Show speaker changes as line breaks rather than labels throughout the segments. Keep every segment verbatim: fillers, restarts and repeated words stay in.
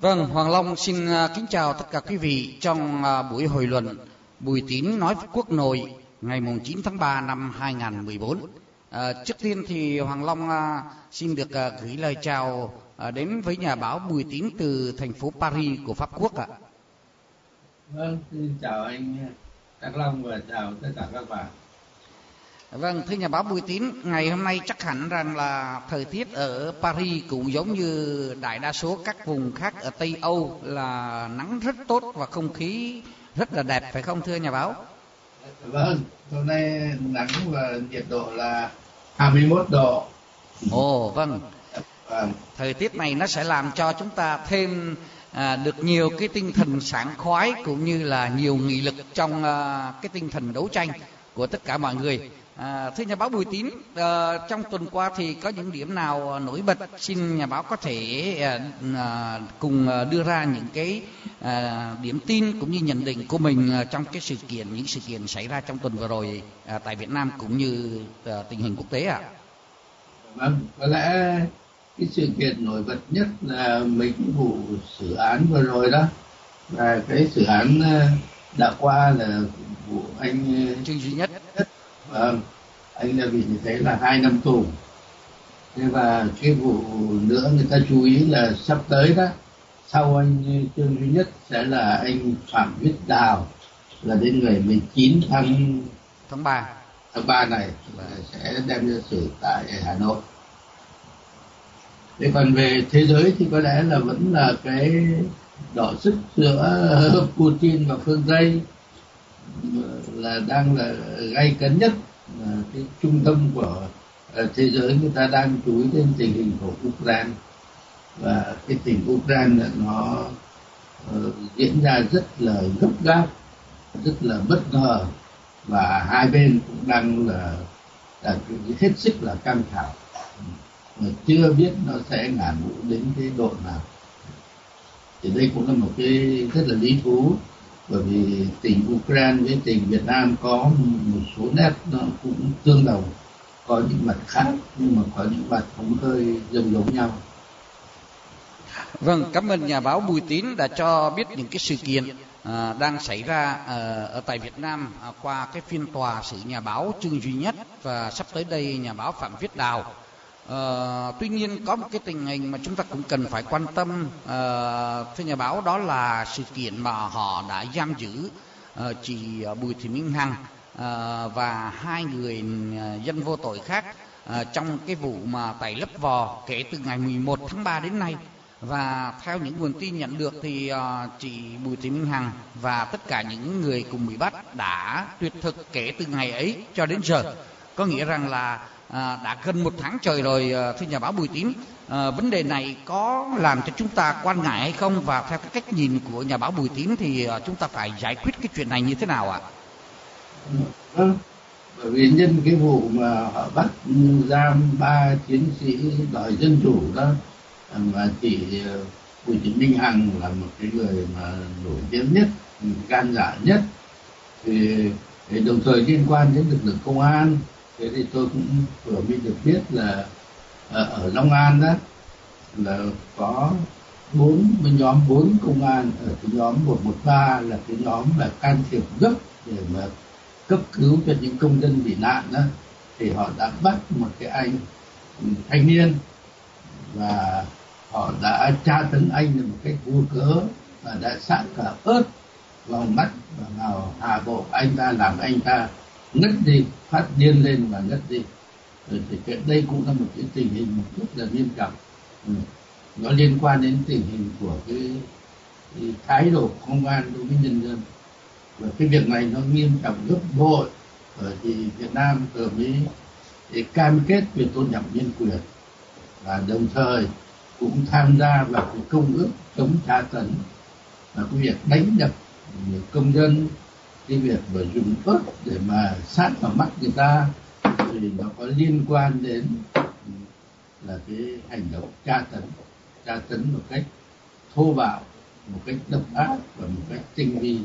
Vâng, Hoàng Long xin kính chào tất cả quý vị trong buổi hội luận Bùi Tín nói quốc nội ngày chín tháng ba năm hai nghìn không trăm mười bốn. À, trước tiên thì Hoàng Long xin được gửi lời chào đến với nhà báo Bùi Tín từ thành phố Paris của Pháp Quốc ạ.
Vâng, xin chào anh Đăng Long và chào tất cả các bạn.
Vâng, thưa nhà báo Bùi Tín, ngày hôm nay chắc hẳn rằng là thời tiết ở Paris cũng giống như đại đa số các vùng khác ở Tây Âu là nắng rất tốt và không khí rất là đẹp, phải không thưa nhà báo?
Vâng, hôm nay nắng và nhiệt độ là hai mươi mốt độ.
Ồ, vâng.
Vâng.
Thời tiết này nó sẽ làm cho chúng ta thêm à, được nhiều cái tinh thần sảng khoái cũng như là nhiều nghị lực trong à, cái tinh thần đấu tranh của tất cả mọi người. À, thưa nhà báo Bùi Tín, à, trong tuần qua thì có những điểm nào nổi bật, xin nhà báo có thể à, à, cùng đưa ra những cái à, điểm tin cũng như nhận định của mình trong cái sự kiện những sự kiện xảy ra trong tuần vừa rồi à, tại Việt Nam cũng như à, tình hình quốc tế ạ? À?
Vâng, có lẽ cái sự kiện nổi bật nhất là mấy cái vụ xử án vừa rồi đó, và cái xử án đã qua là vụ anh
Trương Duy Nhất.
Vâng, anh đã bị như thế là hai năm tù. Thế và cái vụ nữa người ta chú ý là sắp tới đó, sau anh Trương Duy Nhất sẽ là anh Phạm Viết Đào, là đến ngày mười chín tháng
tháng ba
tháng ba này là sẽ đem ra xử tại Hà Nội. Thế còn về thế giới thì có lẽ là vẫn là cái đọ sức giữa Putin và phương Tây là đang là gay cấn nhất. Là cái trung tâm của thế giới người ta đang chú ý đến tình hình của Ukraine, và cái tình Ukraine nó uh, diễn ra rất là gấp gáp, rất là bất ngờ, và hai bên cũng đang là, là hết sức là căng thẳng, mà chưa biết nó sẽ ngả ngũ đến cái độ nào. Thì đây cũng là một cái rất là lý thú, bởi vì tình Ukraine với tình Việt Nam có một số nét nó cũng tương đồng, có những mặt khác nhưng mà có những mặt cũng hơi giống giống nhau.
Vâng, cảm ơn nhà báo Bùi Tín đã cho biết những cái sự kiện à, đang xảy ra à, ở tại Việt Nam à, qua cái phiên tòa xử nhà báo Trương Duy Nhất và sắp tới đây nhà báo Phạm Viết Đào. À, tuy nhiên có một cái tình hình mà chúng ta cũng cần phải quan tâm, à, thưa nhà báo, đó là sự kiện mà họ đã giam giữ à, chị Bùi Thị Minh Hằng à, và hai người dân vô tội khác à, trong cái vụ mà tẩy lấp vò kể từ ngày mười một tháng ba đến nay. Và theo những nguồn tin nhận được thì uh, chị Bùi Thị Minh Hằng và tất cả những người cùng bị bắt đã tuyệt thực kể từ ngày ấy cho đến giờ. Có nghĩa rằng là uh, đã gần một tháng trời rồi, uh, thưa nhà báo Bùi Tín. Uh, vấn đề này có làm cho chúng ta quan ngại hay không? Và theo cái cách nhìn của nhà báo Bùi Tín thì uh, chúng ta phải giải quyết cái chuyện này như thế nào ạ?
Ừ. Bởi vì nhân cái vụ mà họ bắt giam ba chiến sĩ đòi dân chủ đó, mà chị Bùi Thị Minh Hằng là một cái người mà nổi tiếng nhất, gan dạ nhất, thì, thì đồng thời liên quan đến lực lượng công an. Thế thì tôi cũng vừa mới được biết là ở, ở Long An đó là có bốn nhóm bốn công an ở cái nhóm một một ba, là cái nhóm là can thiệp gấp để mà cấp cứu cho những công dân bị nạn đó, thì họ đã bắt một cái anh thanh niên và họ đã tra tấn anh là một cách vô cớ, và đã xạ cả ớt vào mắt và vào hạ bộ anh ta, làm anh ta ngất đi, phát điên lên và ngất đi. Rồi thì cái đây cũng là một cái tình hình một rất là nghiêm trọng. Ừ. Nó liên quan đến tình hình của cái, cái thái độ công an đối với nhân dân, và cái việc này nó nghiêm trọng gấp bội, bởi vì Việt Nam vừa mới để cam kết về tôn trọng nhân quyền và đồng thời cũng tham gia vào cái công ước chống tra tấn, và cái việc đánh đập công dân, cái việc mà dùng ớt để mà sát vào mắt người ta, thì nó có liên quan đến là cái hành động tra tấn, tra tấn một cách thô bạo, một cách độc ác và một cách tinh vi.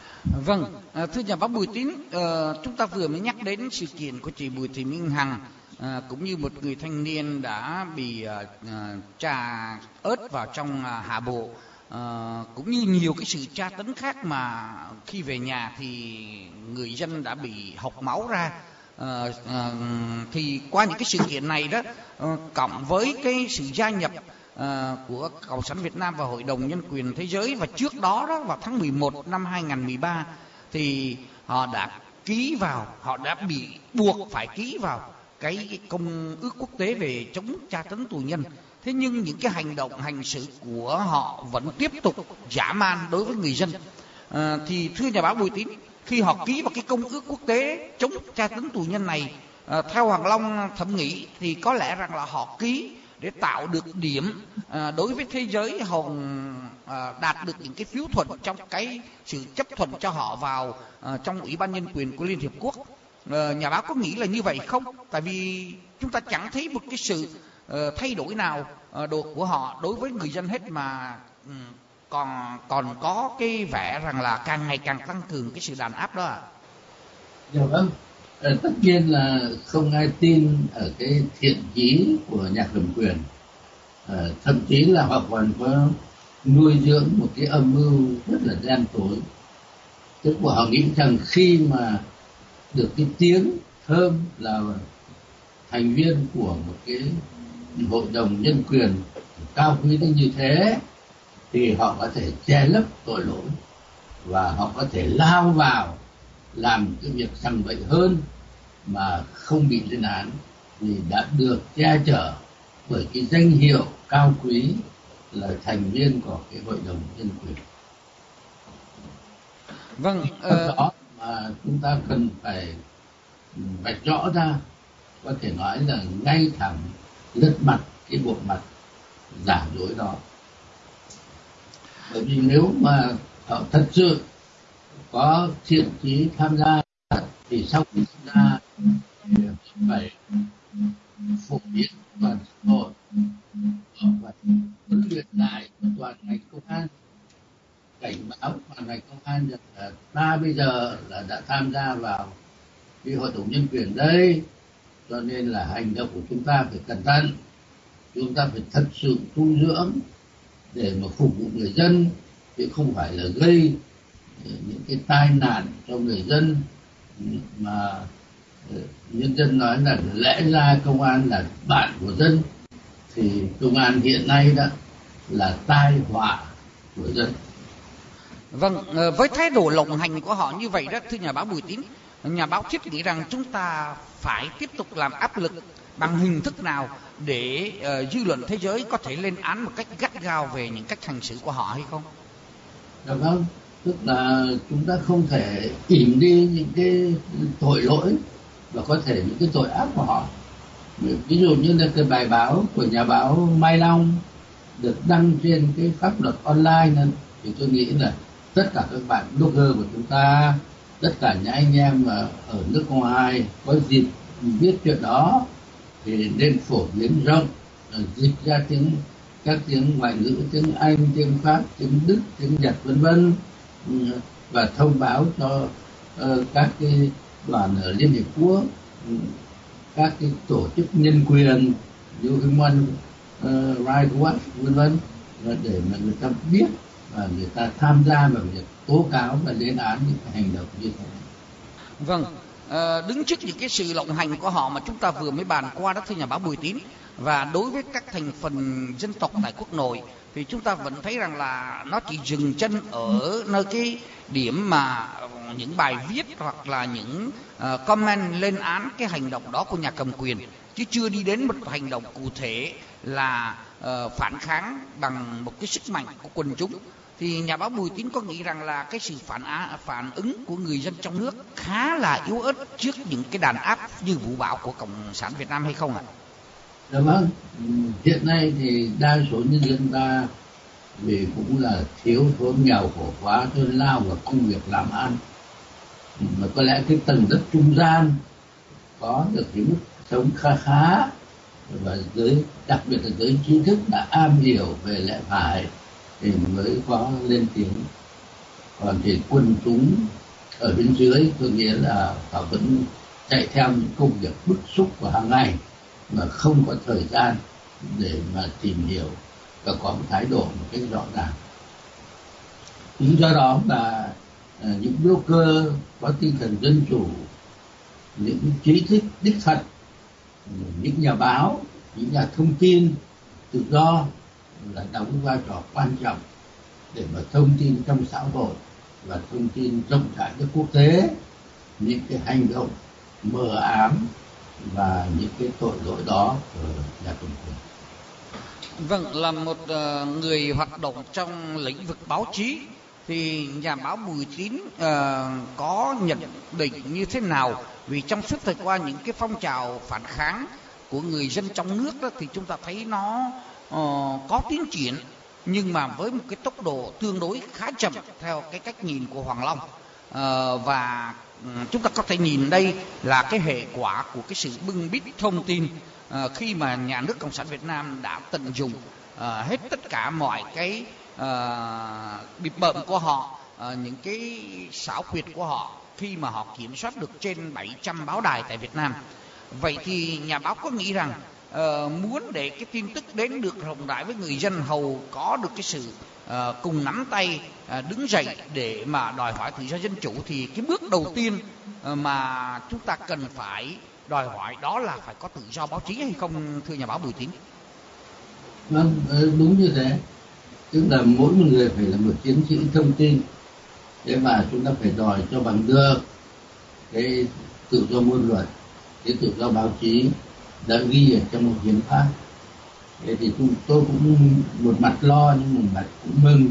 Vâng, à, thưa nhà báo Bùi Tín, uh, chúng ta vừa mới nhắc đến sự kiện của chị Bùi Thị Minh Hằng À, cũng như một người thanh niên đã bị à, à, trà ớt vào trong à, hạ bộ, à, cũng như nhiều cái sự tra tấn khác mà khi về nhà thì người dân đã bị hộc máu ra. À, à, thì qua những cái sự kiện này đó, à, cộng với cái sự gia nhập à, của Cộng sản Việt Nam và Hội đồng Nhân quyền Thế giới, và trước đó đó vào tháng mười một năm hai nghìn không trăm mười ba thì họ đã ký vào, họ đã bị buộc phải ký vào cái công ước quốc tế về chống tra tấn tù nhân. Thế nhưng những cái hành động hành xử của họ vẫn tiếp tục dã man đối với người dân. À, thì thưa nhà báo Bùi Tín, khi họ ký vào cái công ước quốc tế chống tra tấn tù nhân này, à, theo Hoàng Long thẩm nghĩ thì có lẽ rằng là họ ký để tạo được điểm à, đối với thế giới, hồng à, đạt được những cái phiếu thuận trong cái sự chấp thuận cho họ vào à, trong Ủy ban Nhân quyền của Liên Hiệp Quốc. À, nhà báo có nghĩ là như vậy không? Tại vì chúng ta chẳng thấy một cái sự uh, thay đổi nào uh, đồ của họ đối với người dân hết, mà um, còn còn có cái vẻ rằng là càng ngày càng tăng cường cái sự đàn áp đó.
Dạ vâng. À, tất nhiên là không ai tin ở cái thiện chí của nhà cầm quyền, à, thậm chí là họ còn có nuôi dưỡng một cái âm mưu rất là đen tối. Tức là họ nghĩ rằng khi mà được cái tiếng thơm là thành viên của một cái hội đồng nhân quyền cao quý đến như thế thì họ có thể che lấp tội lỗi và họ có thể lao vào làm cái việc sằng bậy hơn mà không bị lên án, vì đã được che chở bởi cái danh hiệu cao quý là thành viên của cái hội đồng nhân quyền.
Vâng,
uh... đó mà chúng ta cần phải vạch rõ ra, có thể nói là ngay thẳng lật mặt cái bộ mặt giả dối đó. Bởi vì nếu mà họ thật sự có thiện chí tham gia thì sau khi tham gia phải phổ biến toàn xã hội và huấn luyện lại toàn ngành công an, cảnh báo toàn ngành công an rằng là ta bây giờ là đã tham gia vào cái hội đồng nhân quyền đây, cho nên là hành động của chúng ta phải cẩn thận, chúng ta phải thật sự tu dưỡng để mà phục vụ người dân, chứ không phải là gây những cái tai nạn cho người dân mà nhân dân nói là lẽ ra công an là bạn của dân, thì công an hiện nay đó là tai họa của dân.
Vâng, với thái độ lộng hành của họ như vậy đó, thưa nhà báo Bùi Tín, nhà báo Thiết nghĩ rằng chúng ta phải tiếp tục làm áp lực bằng hình thức nào để uh, dư luận thế giới có thể lên án một cách gắt gao về những cách hành xử của họ hay không?
Dạ vâng, tức là chúng ta không thể ỉm đi những cái tội lỗi và có thể những cái tội ác của họ. Ví dụ như là cái bài báo của nhà báo Mai Long được đăng trên cái pháp luật online này, thì tôi nghĩ là tất cả các bạn blogger của chúng ta, tất cả những anh em mà ở nước ngoài có dịp biết chuyện đó thì nên phổ biến rộng, dịch ra tiếng các tiếng ngoại ngữ, tiếng Anh, tiếng Pháp, tiếng Đức, tiếng Nhật vân vân, và thông báo cho uh, các cái đoàn ở Liên Hiệp Quốc, các cái tổ chức nhân quyền như Human uh, Rights Watch vân vân, để mà người ta biết và người ta tham gia vào việc tố cáo và lên án những cái hành động như thế.
Vâng, à, đứng trước những cái sự lộng hành của họ mà chúng ta vừa mới bàn qua đó, thưa nhà báo Bùi Tín, và đối với các thành phần dân tộc tại quốc nội thì chúng ta vẫn thấy rằng là nó chỉ dừng chân ở nơi cái điểm mà những bài viết hoặc là những uh, comment lên án cái hành động đó của nhà cầm quyền, chứ chưa đi đến một hành động cụ thể là uh, phản kháng bằng một cái sức mạnh của quần chúng. Thì nhà báo Bùi Tín có nghĩ rằng là cái sự phản á, phản ứng của người dân trong nước khá là yếu ớt trước những cái đàn áp như vũ bão của Cộng sản Việt Nam hay không ạ?
Dạ vâng, hiện nay thì đa số nhân dân ta vì cũng là thiếu thốn nghèo khổ quá cho nên lao vào công việc làm ăn, mà có lẽ cái tầng đất trung gian có được cái mức sống khá khá, và giới đặc biệt là giới trí thức đã am hiểu về lẽ phải thì mới có lên tiếng. Còn thì quần chúng ở bên dưới tôi nghĩ là họ vẫn chạy theo những công việc bức xúc của hàng ngày mà không có thời gian để mà tìm hiểu và có một thái độ một cách rõ ràng. Chính do đó là à, những blogger có tinh thần dân chủ, những trí thức đích thật, những nhà báo, những nhà thông tin tự do là đóng vai trò quan trọng để mà thông tin trong xã hội và thông tin rộng rãi cho quốc tế những cái hành động mờ ám và những cái tội lỗi đó của nhà cầm quyền.
Vâng, là một uh, người hoạt động trong lĩnh vực báo chí thì nhà báo Bùi Tín uh, có nhận định như thế nào? Vì trong suốt thời qua những cái phong trào phản kháng của người dân trong nước đó, thì chúng ta thấy nó uh, có tiến triển, nhưng mà với một cái tốc độ tương đối khá chậm theo cái cách nhìn của Hoàng Long. Uh, và um, chúng ta có thể nhìn đây là cái hệ quả của cái sự bưng bít thông tin uh, khi mà nhà nước Cộng sản Việt Nam đã tận dụng uh, hết tất cả mọi cái uh, bịp bợm của họ, uh, những cái xảo quyệt của họ khi mà họ kiểm soát được trên bảy trăm báo đài tại Việt Nam. Vậy thì nhà báo có nghĩ rằng uh, muốn để cái tin tức đến được rộng rãi với người dân, hầu có được cái sự uh, cùng nắm tay uh, đứng dậy để mà đòi hỏi tự do dân chủ, thì cái bước đầu tiên uh, mà chúng ta cần phải đòi hỏi đó là phải có tự do báo chí hay không, thưa nhà báo Bùi Tín?
Vâng, đúng như thế. Tức là mỗi một người phải là một chiến sĩ thông tin, thế mà chúng ta phải đòi cho bằng được cái tự do ngôn luận, cái tự do báo chí đã ghi ở trong một hiến pháp. Thế thì tôi cũng một mặt lo nhưng một mặt cũng mừng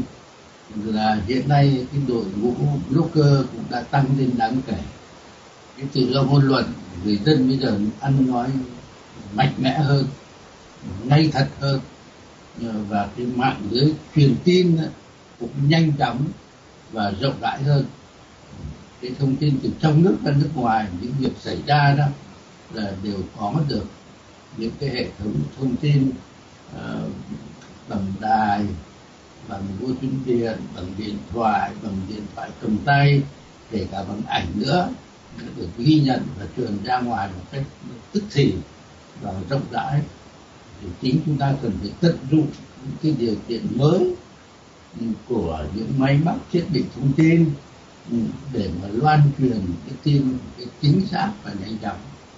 là hiện nay cái đội ngũ blogger cũng đã tăng lên đáng kể. Cái tự do ngôn luận, người dân bây giờ ăn nói mạnh mẽ hơn, ngay thật hơn, và cái mạng lưới truyền tin cũng nhanh chóng và rộng rãi hơn. Cái thông tin từ trong nước ra nước ngoài, những việc xảy ra đó là đều có được những cái hệ thống thông tin uh, bằng đài, bằng vô tuyến điện, bằng điện thoại, bằng điện thoại cầm tay, kể cả bằng ảnh nữa, được ghi nhận và truyền ra ngoài một cách tức thì và rộng rãi. Thì chính chúng ta cần phải tận dụng những cái điều kiện mới của những máy móc thiết bị thông tin để mà loan truyền cái tin cái chính xác và nhanh chóng.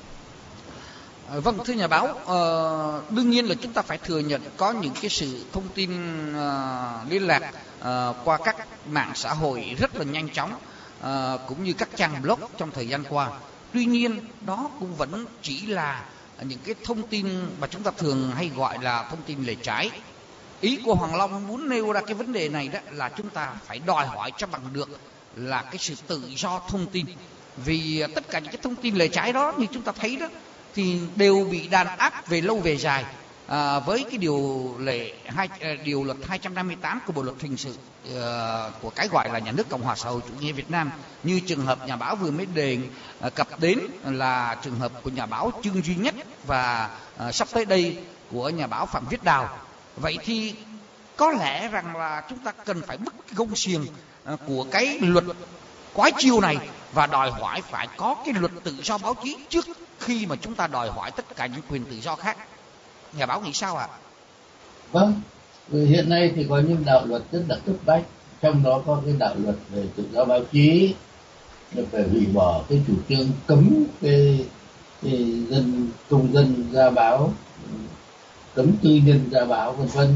À, vâng, thưa nhà báo, uh, đương nhiên là chúng ta phải thừa nhận có những cái sự thông tin uh, liên lạc uh, qua các mạng xã hội rất là nhanh chóng, uh, cũng như các trang blog trong thời gian qua. Tuy nhiên đó cũng vẫn chỉ là những cái thông tin mà chúng ta thường hay gọi là thông tin lề trái. Ý của Hoàng Long muốn nêu ra cái vấn đề này đó là chúng ta phải đòi hỏi cho bằng được là cái sự tự do thông tin. Vì tất cả những cái thông tin lề trái đó như chúng ta thấy đó thì đều bị đàn áp về lâu về dài à, với cái điều lệ hai điều luật hai trăm năm mươi tám của Bộ luật hình sự uh, của cái gọi là nhà nước Cộng hòa xã hội chủ nghĩa Việt Nam, như trường hợp nhà báo vừa mới đề uh, cập đến là trường hợp của nhà báo Trương Duy Nhất và uh, sắp tới đây của nhà báo Phạm Viết Đào. Vậy thì có lẽ rằng là chúng ta cần phải bứt gông xiềng uh, của cái luật quái chiêu này và đòi hỏi phải có cái luật tự do báo chí trước khi mà chúng ta đòi hỏi tất cả những quyền tự do khác. Nhà báo nghĩ sao ạ? À?
Vâng, hiện nay thì có những đạo luật rất là cấp bách, trong đó có cái đạo luật về tự do báo chí, là phải hủy bỏ cái chủ trương cấm cái, cái dân công dân ra báo, cấm tư nhân ra báo vân vân,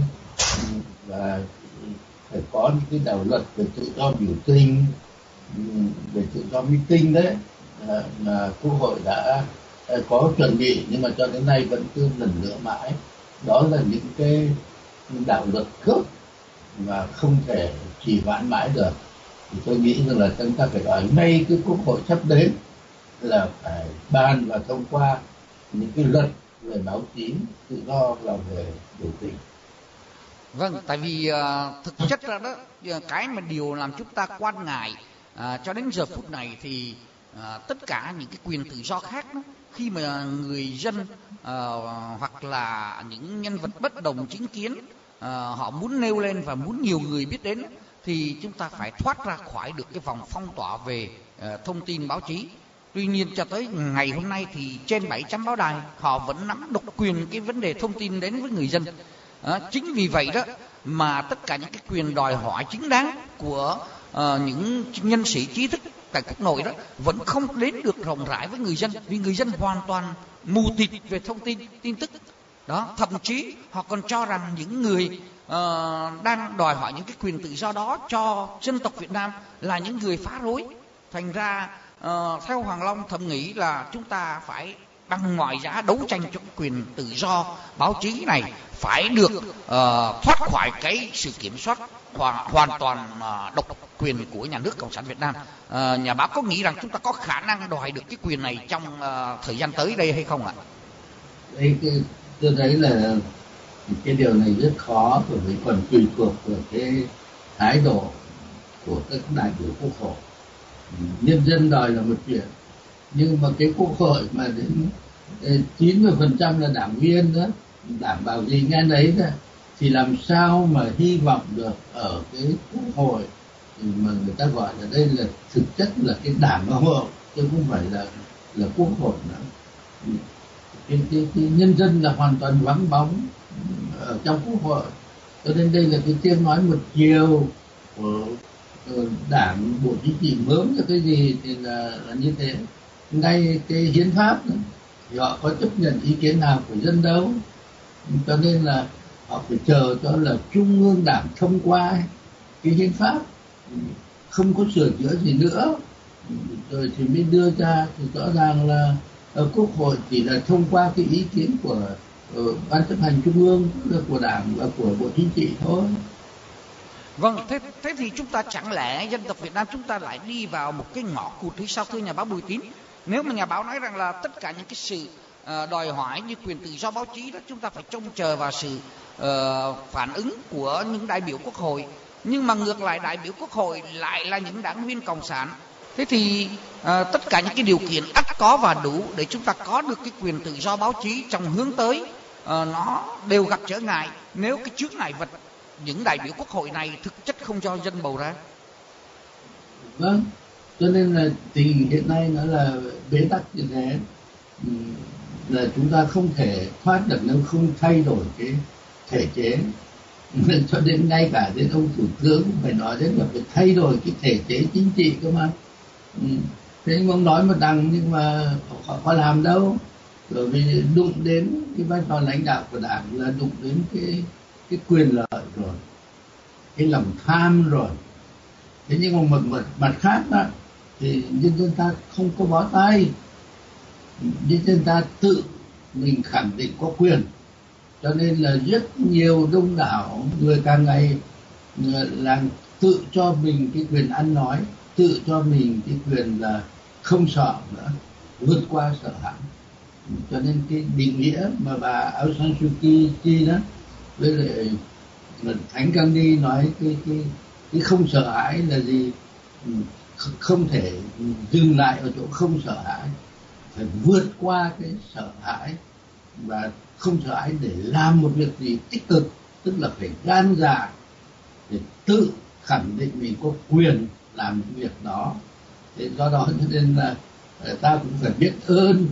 và phải có những cái đạo luật về tự do biểu tình, về tự do meeting đấy mà Quốc hội đã có chuẩn bị nhưng mà cho đến nay vẫn cứ lần nữa mãi. Đó là những cái đạo luật gốc mà không thể trì hoãn mãi được. Thì tôi nghĩ rằng là chúng ta phải nói ngay cái Quốc hội sắp đến là phải ban và thông qua những cái luật về báo chí tự do và về biểu tình.
Vâng, tại vì uh, thực chất ra đó cái mà điều làm chúng ta quan ngại uh, cho đến giờ phút này thì uh, tất cả những cái quyền tự do khác đó, khi mà người dân uh, hoặc là những nhân vật bất đồng chính kiến uh, họ muốn nêu lên và muốn nhiều người biết đến thì chúng ta phải thoát ra khỏi được cái vòng phong tỏa về uh, thông tin báo chí. Tuy nhiên cho tới ngày hôm nay thì trên bảy trăm báo đài họ vẫn nắm độc quyền cái vấn đề thông tin đến với người dân. À, chính vì vậy đó mà tất cả những cái quyền đòi hỏi chính đáng của uh, những nhân sĩ trí thức tại quốc nội đó vẫn không đến được rộng rãi với người dân, vì người dân hoàn toàn mù tịt về thông tin tin tức đó. Thậm chí họ còn cho rằng những người uh, đang đòi hỏi những cái quyền tự do đó cho dân tộc Việt Nam là những người phá rối. Thành ra uh, theo Hoàng Long thầm nghĩ là chúng ta phải bằng mọi giá đấu tranh cho quyền tự do báo chí này phải được uh, thoát khỏi cái sự kiểm soát hoàn, hoàn toàn uh, độc quyền của nhà nước Cộng sản Việt Nam. Uh, nhà báo có nghĩ rằng chúng ta có khả năng đòi được cái quyền này trong uh, thời gian tới đây hay không ạ?
Đây, cái, tôi thấy là cái điều này rất khó, bởi vì còn tùy thuộc vào cái thái độ của các đại biểu quốc hội. Nhân dân đòi là một chuyện, nhưng mà cái quốc hội mà đến chín mươi phần trăm là đảng viên đó, đảm bảo gì nghe đấy đó, thì làm sao mà hy vọng được ở cái quốc hội mà người ta gọi là đây là thực chất là cái đảng xã hội, chứ không phải là là quốc hội nữa. Cái, cái, cái nhân dân là hoàn toàn vắng bóng ở trong quốc hội, cho nên đây là cái tiếng nói một chiều của đảng, bộ chính trị mớm cho cái gì thì là, là như thế. Ngay cái hiến pháp nữa, thì họ có chấp nhận ý kiến nào của dân đâu, cho nên là họ phải chờ cho là trung ương đảng thông qua cái hiến pháp, không có sửa chữa gì nữa rồi thì mới đưa ra. Thì rõ ràng là ở quốc hội chỉ là thông qua cái ý kiến của uh, ban chấp hành trung ương, của đảng và của bộ chính trị thôi.
Vâng, thế, thế thì chúng ta chẳng lẽ dân tộc Việt Nam chúng ta lại đi vào một cái ngõ cụt hay sao thưa nhà báo Bùi Tín? Nếu mà nhà báo nói rằng là tất cả những cái sự uh, đòi hỏi như quyền tự do báo chí đó chúng ta phải trông chờ vào sự uh, phản ứng của những đại biểu quốc hội, nhưng mà ngược lại đại biểu quốc hội lại là những đảng viên cộng sản, thế thì uh, tất cả những cái điều kiện ắt có và đủ để chúng ta có được cái quyền tự do báo chí trong hướng tới uh, nó đều gặp trở ngại nếu cái chướng ngại vật những đại biểu quốc hội này thực chất không do dân bầu ra.
Vâng, cho nên là tình hiện nay nó là bế tắc như thế, là chúng ta không thể thoát được nếu không thay đổi cái thể chế. Cho đến ngay cả đến ông thủ tướng cũng phải nói đến là phải thay đổi cái thể chế chính trị cơ mà. Thế nhưng ông nói một đằng nhưng mà họ có làm đâu, bởi vì đụng đến cái vai trò lãnh đạo của đảng là đụng đến cái cái quyền lợi rồi, cái lòng tham rồi. Thế nhưng mà một, một mặt khác đó thì nhân dân ta không có bó tay, nhân dân ta tự mình khẳng định có quyền, cho nên là rất nhiều đông đảo người càng ngày là tự cho mình cái quyền ăn nói, tự cho mình cái quyền là không sợ nữa, vượt qua sợ hãi. Cho nên cái định nghĩa mà bà Aung San Suu Kyi đó với lại Thánh Gandhi nói cái cái cái không sợ hãi là gì, không thể dừng lại ở chỗ không sợ hãi, phải vượt qua cái sợ hãi và không sợ hãi để làm một việc gì tích cực, tức là phải gan dạ để tự khẳng định mình có quyền làm những việc đó. Thế do đó cho nên là ta cũng phải biết ơn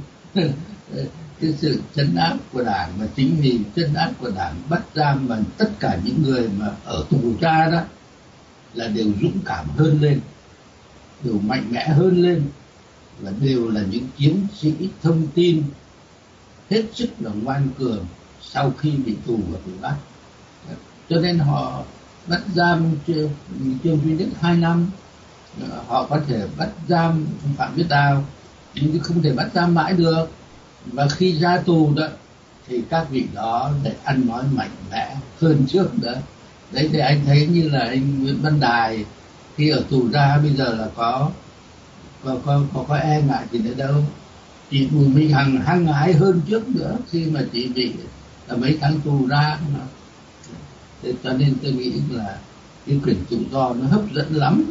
cái sự trấn áp của đảng, mà chính vì trấn áp của đảng bắt giam mà tất cả những người mà ở tù tra đó là đều dũng cảm hơn lên, đều mạnh mẽ hơn lên, và đều là những chiến sĩ thông tin hết sức là ngoan cường sau khi bị tù và bị bắt. Cho nên họ bắt giam Trương Duy Nhất hai năm, họ có thể bắt giam Phạm Viết Đào nhưng không thể bắt giam mãi được. Và khi ra tù đó thì các vị đó để ăn nói mạnh mẽ hơn trước nữa. Đấy thì anh thấy như là anh Nguyễn Văn Đài khi ở tù ra bây giờ là có có có có, có e ngại gì nữa đâu. Chị Bùi Minh Hằng hăng hái hơn trước nữa khi mà chị bị là mấy tháng tù ra. Thế cho nên tôi nghĩ là cái quyền tự do nó hấp dẫn lắm.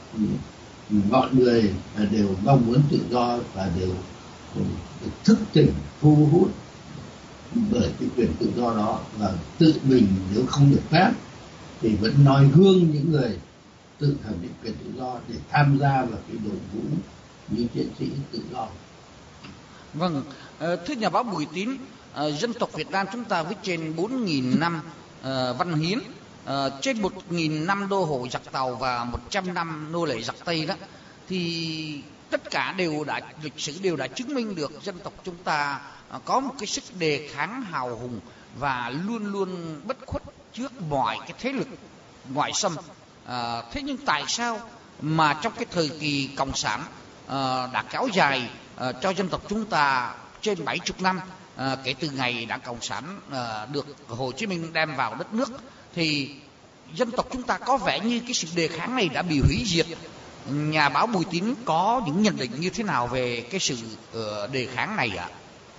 Mọi người đều mong muốn tự do và đều thức tỉnh thu hút bởi cái quyền tự do đó, và tự mình nếu không được phép thì vẫn noi gương những người tự khẳng định quyền tự do để tham gia vào cái đội ngũ những chiến sĩ tự do.
Vâng, thưa nhà báo Bùi Tín, dân tộc Việt Nam chúng ta với trên bốn nghìn năm văn hiến, trên một nghìn năm đô hộ giặc Tàu và một trăm năm nô lệ giặc Tây đó, thì tất cả đều đã, lịch sử đều đã chứng minh được dân tộc chúng ta có một cái sức đề kháng hào hùng và luôn luôn bất khuất trước mọi cái thế lực ngoại xâm. À, thế nhưng tại sao mà trong cái thời kỳ cộng sản à, đã kéo dài à, cho dân tộc chúng ta trên bảy mươi năm, à, kể từ ngày Đảng Cộng sản à, được Hồ Chí Minh đem vào đất nước, thì dân tộc chúng ta có vẻ như cái sự đề kháng này đã bị hủy diệt. Nhà báo Bùi Tín có những nhận định như thế nào về cái sự uh, đề kháng này ạ?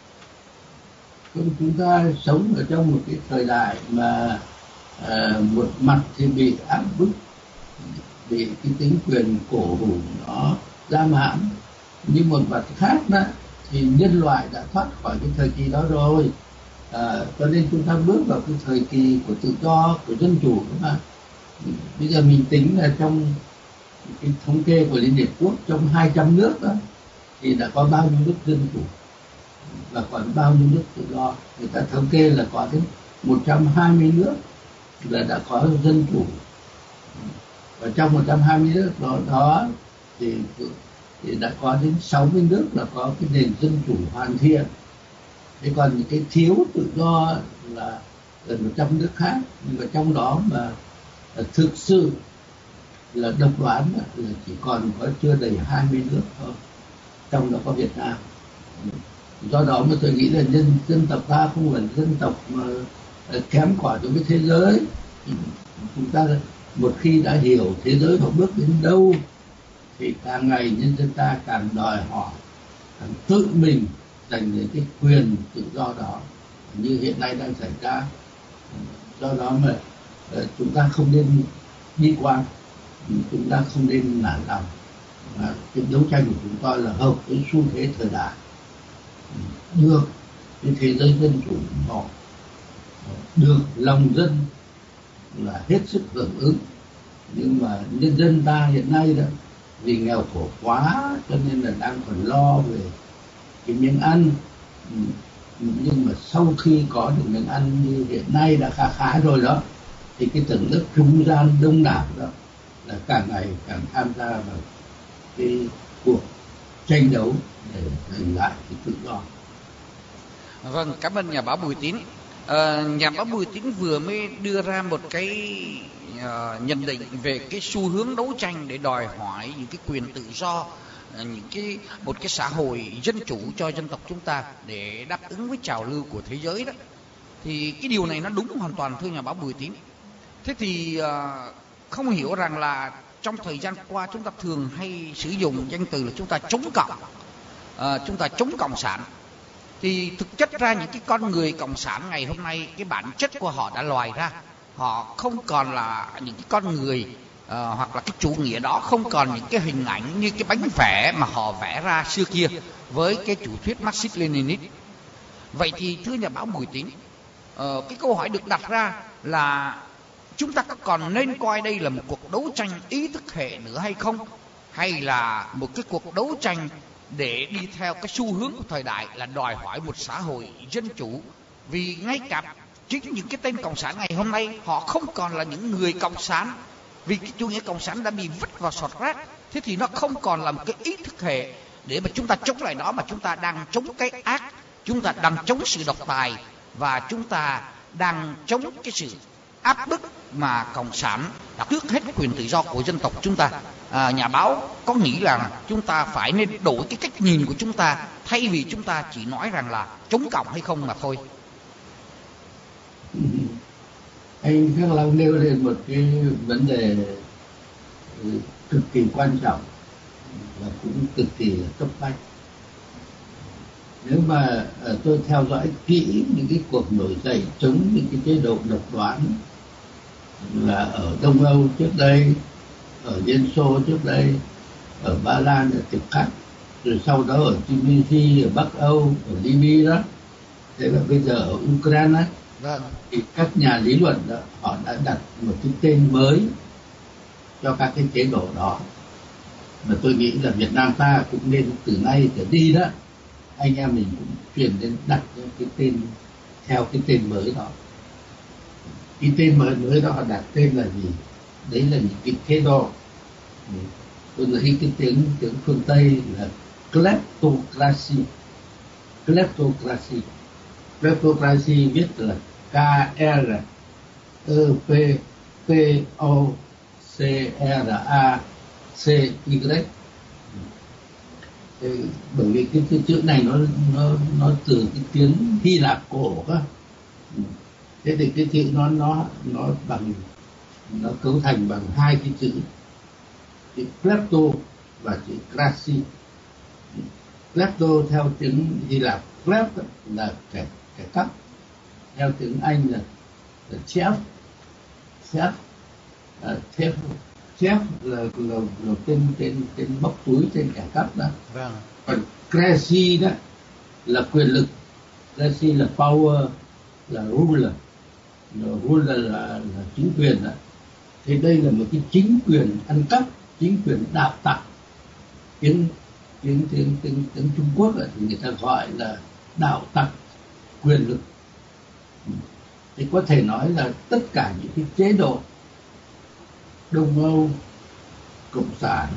Chúng ta sống ở trong một cái thời đại mà uh, một mặt thì bị áp bức, bị cái tính quyền cổ hủ nó giam hãm, nhưng một mặt khác đó thì nhân loại đã thoát khỏi cái thời kỳ đó rồi. À, cho nên chúng ta bước vào cái thời kỳ của tự do, của dân chủ đó mà. Bây giờ mình tính là trong cái thống kê của Liên Hiệp Quốc, trong hai trăm nước đó thì đã có bao nhiêu nước dân chủ và còn bao nhiêu nước tự do. Người ta thống kê là có đến một trăm hai mươi nước là đã có dân chủ, và trong một trăm hai mươi nước đó, đó thì, thì đã có đến sáu mươi nước là có cái nền dân chủ hoàn thiện. Thế còn những cái thiếu tự do là gần một trăm nước khác, nhưng mà trong đó mà thực sự là độc đoán là chỉ còn có chưa đầy hai mươi nước thôi, trong đó có Việt Nam. Do đó mà tôi nghĩ là nhân dân tộc ta không phải dân tộc mà kém cỏi đối với thế giới. Chúng ta một khi đã hiểu thế giới họ bước đến đâu thì càng ngày nhân dân ta càng đòi hỏi, càng tự mình giành lấy cái quyền tự do đó, như hiện nay đang xảy ra. Do đó mà chúng ta không nên bi quan, chúng ta không nên nản lòng. Cái đấu tranh của chúng ta là hợp với xu thế thời đại, được cái thế giới dân chủ ủng hộ, được lòng dân là hết sức hưởng ứng. Nhưng mà nhân dân ta hiện nay đó vì nghèo khổ quá cho nên là đang còn lo về cái miếng ăn. Nhưng mà sau khi có được miếng ăn như hiện nay đã khá khá rồi đó, thì cái tầng lớp trung gian đông đảo đó là càng ngày càng tham gia vào cái cuộc tranh đấu để giành lại cái tự do.
Vâng, cảm ơn nhà báo Bùi Tín. À, nhà báo Bùi Tín vừa mới đưa ra một cái uh, nhận định về cái xu hướng đấu tranh để đòi hỏi những cái quyền tự do, những cái một cái xã hội dân chủ cho dân tộc chúng ta để đáp ứng với trào lưu của thế giới đó. Thì cái điều này nó đúng hoàn toàn, thưa nhà báo Bùi Tín. Thế thì uh, không hiểu rằng là trong thời gian qua chúng ta thường hay sử dụng danh từ là chúng ta chống cộng, uh, chúng ta chống cộng sản. Thì thực chất ra những cái con người cộng sản ngày hôm nay, cái bản chất của họ đã lòi ra. Họ không còn là những cái con người uh, hoặc là cái chủ nghĩa đó không còn những cái hình ảnh như cái bánh vẽ mà họ vẽ ra xưa kia với cái chủ thuyết Marxist Leninist. Vậy thì thưa nhà báo Bùi Tín, uh, cái câu hỏi được đặt ra là chúng ta có còn nên coi đây là một cuộc đấu tranh ý thức hệ nữa hay không, hay là một cái cuộc đấu tranh để đi theo cái xu hướng của thời đại là đòi hỏi một xã hội dân chủ? Vì ngay cả chính những cái tên cộng sản ngày hôm nay họ không còn là những người cộng sản, vì cái chủ nghĩa cộng sản đã bị vứt vào sọt rác. Thế thì nó không còn là một cái ý thức hệ để mà chúng ta chống lại nó, mà chúng ta đang chống cái ác, chúng ta đang chống sự độc tài, và chúng ta đang chống cái sự áp bức mà cộng sản đã tước hết quyền tự do của dân tộc chúng ta. À, nhà báo có nghĩ là chúng ta phải nên đổi cái cách nhìn của chúng ta, thay vì chúng ta chỉ nói rằng là chống cộng hay không mà thôi?
Anh Khắc Long nêu lên một cái vấn đề cực kỳ quan trọng và cũng cực kỳ là cấp bách. Nếu mà uh, tôi theo dõi kỹ những cái cuộc nổi dậy chống những cái chế độ độc đoán là ở Đông Âu trước đây, ở Liên Xô trước đây, ở Ba Lan, ở Tiệp Khắc, rồi sau đó ở Tunisia, ở Bắc Âu, ở Libya đó, thế và bây giờ ở Ukraine,
vâng.
Thì các nhà lý luận đó, họ đã đặt một cái tên mới cho các cái chế độ đó. Mà tôi nghĩ là Việt Nam ta cũng nên từ nay trở đi đó, anh em mình cũng chuyển đến đặt cái tên theo cái tên mới đó. Cái tên mới mới đó họ đặt tên là gì? Đấy là những cái chế độ, tôi lấy cái tiếng tiếng phương Tây là kleptocracy. Kleptocracy Kleptocracy viết là K R E P T O C R A C Y. Bởi vì cái, cái chữ này nó nó nó từ cái tiếng Hy Lạp cổ đó. Thế thì cái chữ nó nó nó bằng nó cấu thành bằng hai cái chữ, chữ klepto và chữ krasi. Klepto theo tiếng Hy Lạp, klep là kẻ kẻ cắp, theo tiếng Anh là, là chef, chef, uh, chef, chef là, là, là tên tên tên bóc túi, tên kẻ cắp đó.
Vâng.
Còn krasi đó là quyền lực, krasi là power, là ruler, là ruler là, là chính quyền đó. Thì đây là một cái chính quyền ăn cắp, chính quyền đạo tặc. Tiếng tiếng tiếng tiếng, tiếng Trung Quốc thì người ta gọi là đạo tặc quyền lực. Thì có thể nói là tất cả những cái chế độ Đông Âu cộng sản,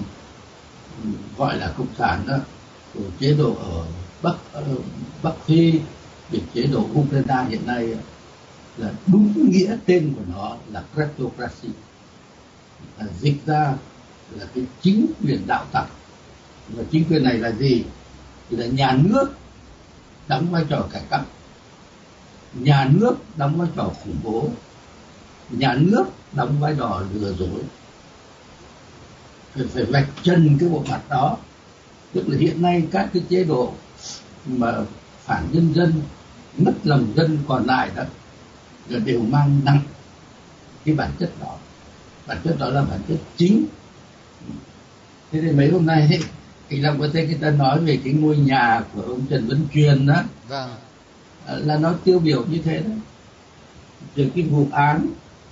gọi là cộng sản đó, của chế độ ở Bắc ở Bắc Phi, về chế độ Ukraine hiện nay là đúng nghĩa tên của nó là kleptocracy, là dịch ra là cái chính quyền đạo tặc. Và chính quyền này là gì? Thì là nhà nước đóng vai trò cải cách, nhà nước đóng vai trò khủng bố, nhà nước đóng vai trò lừa dối. Phải, phải vạch trần cái bộ mặt đó. Tức là hiện nay các cái chế độ mà phản nhân dân, mất lòng dân còn lại đó là đều mang nặng cái bản chất đó. Bản chất đó là bản chất chính. Thế thì mấy hôm nay ấy, thì Long có thấy người ta nói về cái ngôi nhà của ông Trần Văn Truyền đó.
Vâng.
Là nó tiêu biểu như thế đó. Rồi cái vụ án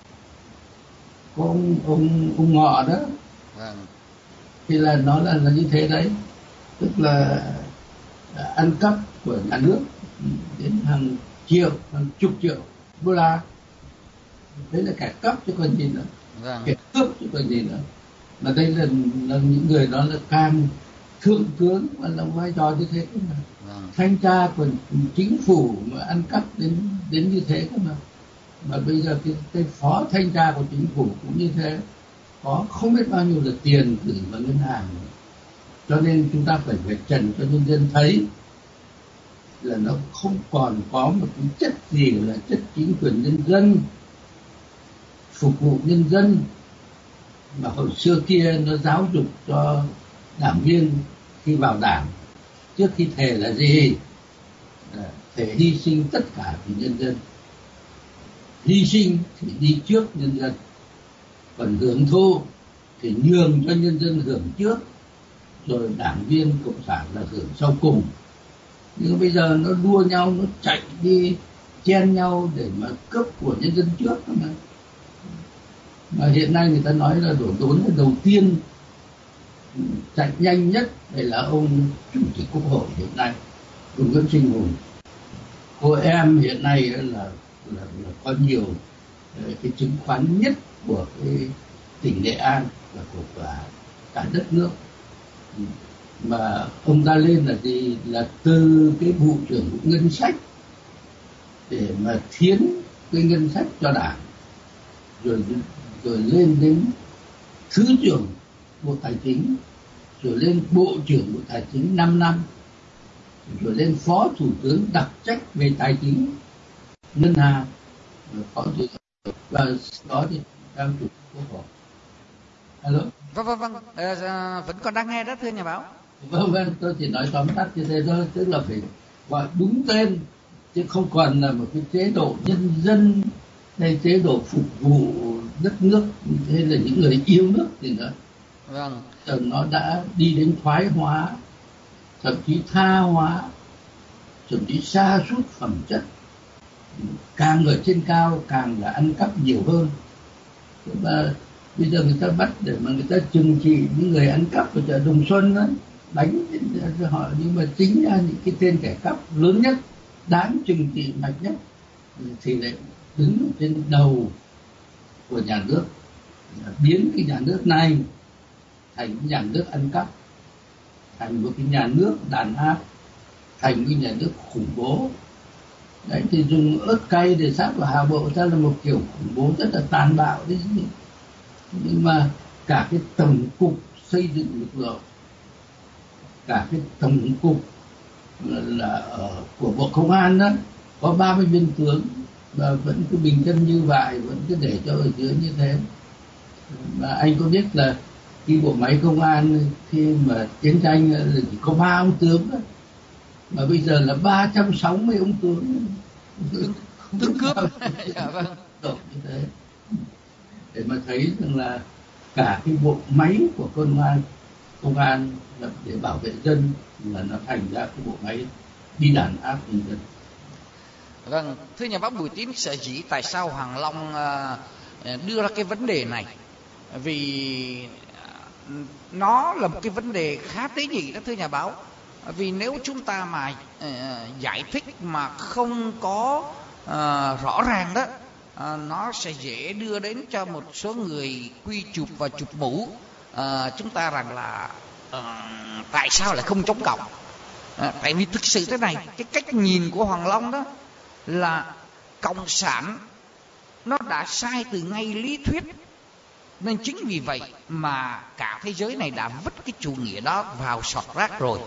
của ông, ông, ông Ngọ đó.
Vâng.
Thì là nó là, là như thế đấy. Tức là ăn cắp của nhà nước đến hàng triệu, hàng chục triệu đô la. Đấy là kẻ cắp chứ còn gì nữa.
Vâng.
Kẻ cướp chứ còn gì nữa. Mà đây là, là những người đó là càng thượng tướng và là vai trò như thế mà. Vâng. Thanh tra của chính phủ mà ăn cắp đến đến như thế cơ mà. Mà bây giờ cái, cái phó thanh tra của chính phủ cũng như thế, có không biết bao nhiêu là tiền gửi vào ngân hàng. Cho nên chúng ta phải vạch trần cho nhân dân thấy là nó không còn có một cái chất gì là chất chính quyền nhân dân, phục vụ nhân dân. Mà hồi xưa kia nó giáo dục cho đảng viên khi vào đảng, trước khi thề là gì? Thề hy sinh tất cả vì nhân dân. Hy sinh thì đi trước nhân dân, còn hưởng thụ thì nhường cho nhân dân hưởng trước, rồi đảng viên cộng sản là hưởng sau cùng. Nhưng bây giờ nó đua nhau, nó chạy đi chen nhau để mà cướp của nhân dân trước mà. Mà hiện nay người ta nói là đổ đốn là đầu tiên chạy nhanh nhất đây là ông chủ tịch quốc hội hiện nay, ông Nguyễn Sinh Hùng. Cô em hiện nay là, là, là có nhiều cái chứng khoán nhất của cái tỉnh Nghệ An và của cả, cả đất nước. Mà ông ta lên là gì? Là từ cái vụ trưởng vụ ngân sách để mà thiến cái ngân sách cho đảng, rồi rồi lên đến thứ trưởng Bộ Tài chính, rồi lên Bộ trưởng Bộ Tài chính năm năm, rồi lên Phó Thủ tướng đặc trách về Tài chính ngân hàng, rồi Phó Thủ tướng, và đó thì đang chủ quốc hội. Alo.
Vâng vâng vâng, à, vẫn còn đang nghe đó thưa nhà báo.
Vâng vâng, tôi chỉ nói tóm tắt như thế thôi, tức là phải gọi đúng tên chứ không còn là một cái chế độ nhân dân hay chế độ phục vụ đất nước hay là những người yêu nước gì nữa.
Vâng.
Rồi nó đã đi đến thoái hóa, thậm chí tha hóa, thậm chí sa sút phẩm chất. Càng ở trên cao càng là ăn cắp nhiều hơn. Và Bây giờ người ta bắt để mà người ta trừng trị những người ăn cắp ở chợ Đồng Xuân đó, đánh họ, nhưng mà chính ra những cái tên kẻ cắp lớn nhất, đáng trừng trị mạnh nhất thì lại đứng trên đầu của nhà nước, biến cái nhà nước này thành cái nhà nước ăn cắp, thành một cái nhà nước đàn áp, thành cái nhà nước khủng bố. Đấy, thì dùng ớt cay để sát vào hạ bộ ra là một kiểu khủng bố rất là tàn bạo đấy. Nhưng mà cả cái tổng cục xây dựng lực lượng, cả cái tổng cục là, là ở của Bộ Công an đó có ba mươi viên tướng và vẫn cứ bình chân như vậy, vẫn cứ để cho ở dưới như thế. Mà anh có biết là khi bộ máy công an khi mà chiến tranh là chỉ có ba ông tướng đó, mà bây giờ là ba trăm sáu mươi ông tướng
tướng cướp. Dạ vâng.
Như thế để mà thấy rằng là cả cái bộ máy của công an công an để bảo vệ dân là nó thành ra cái bộ máy đi đàn áp nhân dân.
Vâng, thưa nhà báo Bùi Tín, sở dĩ tại sao Hoàng Long đưa ra cái vấn đề này, vì nó là một cái vấn đề khá tế nhị đó thưa nhà báo. Vì nếu chúng ta mà uh, giải thích mà không có uh, rõ ràng đó, uh, nó sẽ dễ đưa đến cho một số người quy chụp và chụp mũ uh, chúng ta rằng là uh, tại sao lại không chống cộng. Uh, tại vì thực sự thế này, cái cách nhìn của Hoàng Long đó là cộng sản nó đã sai từ ngay lý thuyết, nên chính vì vậy mà cả thế giới này đã vứt cái chủ nghĩa đó vào sọt rác rồi.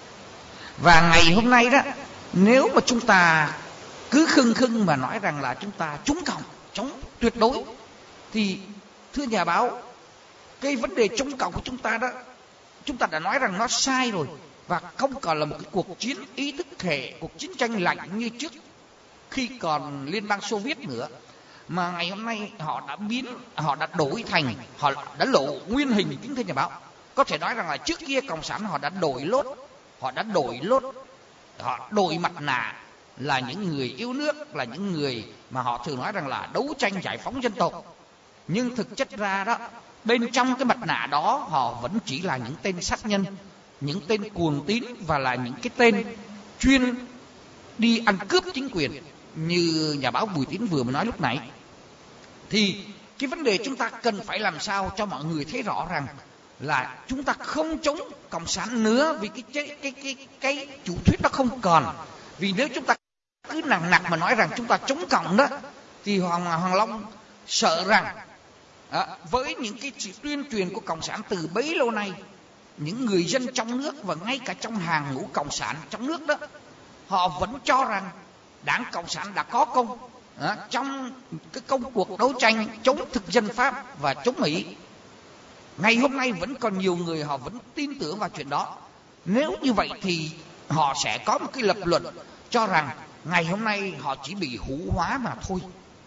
Và ngày hôm nay đó, nếu mà chúng ta cứ khưng khưng mà nói rằng là chúng ta chống cộng, chống tuyệt đối, thì thưa nhà báo, cái vấn đề chống cộng của chúng ta đó, chúng ta đã nói rằng nó sai rồi, và không còn là một cái cuộc chiến ý thức hệ, cuộc chiến tranh lạnh như trước khi còn Liên bang Xô Viết nữa, mà ngày hôm nay họ đã biến, họ đã đổi thành, họ đã lộ nguyên hình. Kính thưa nhà báo, có thể nói rằng là trước kia cộng sản họ đã đổi lốt, họ đã đổi lốt, họ đổi mặt nạ là những người yêu nước, là những người mà họ thường nói rằng là đấu tranh giải phóng dân tộc. Nhưng thực chất ra đó, bên trong cái mặt nạ đó họ vẫn chỉ là những tên sát nhân, những tên cuồng tín, và là những cái tên chuyên đi ăn cướp chính quyền, như nhà báo Bùi Tín vừa mới nói lúc nãy. Thì cái vấn đề chúng ta cần phải làm sao cho mọi người thấy rõ rằng là chúng ta không chống cộng sản nữa, vì cái cái cái cái, cái chủ thuyết đó không còn. Vì nếu chúng ta cứ nặng nặc mà nói rằng chúng ta chống cộng đó, thì Hoàng Hoàng Long sợ rằng à, với những cái sự tuyên truyền của cộng sản từ bấy lâu nay, những người dân trong nước và ngay cả trong hàng ngũ cộng sản trong nước đó, họ vẫn cho rằng Đảng Cộng sản đã có công à, trong cái công cuộc đấu tranh chống thực dân Pháp và chống Mỹ. Ngày hôm nay vẫn còn nhiều người họ vẫn tin tưởng vào chuyện đó. Nếu như vậy thì họ sẽ có một cái lập luận cho rằng ngày hôm nay họ chỉ bị hủ hóa mà thôi,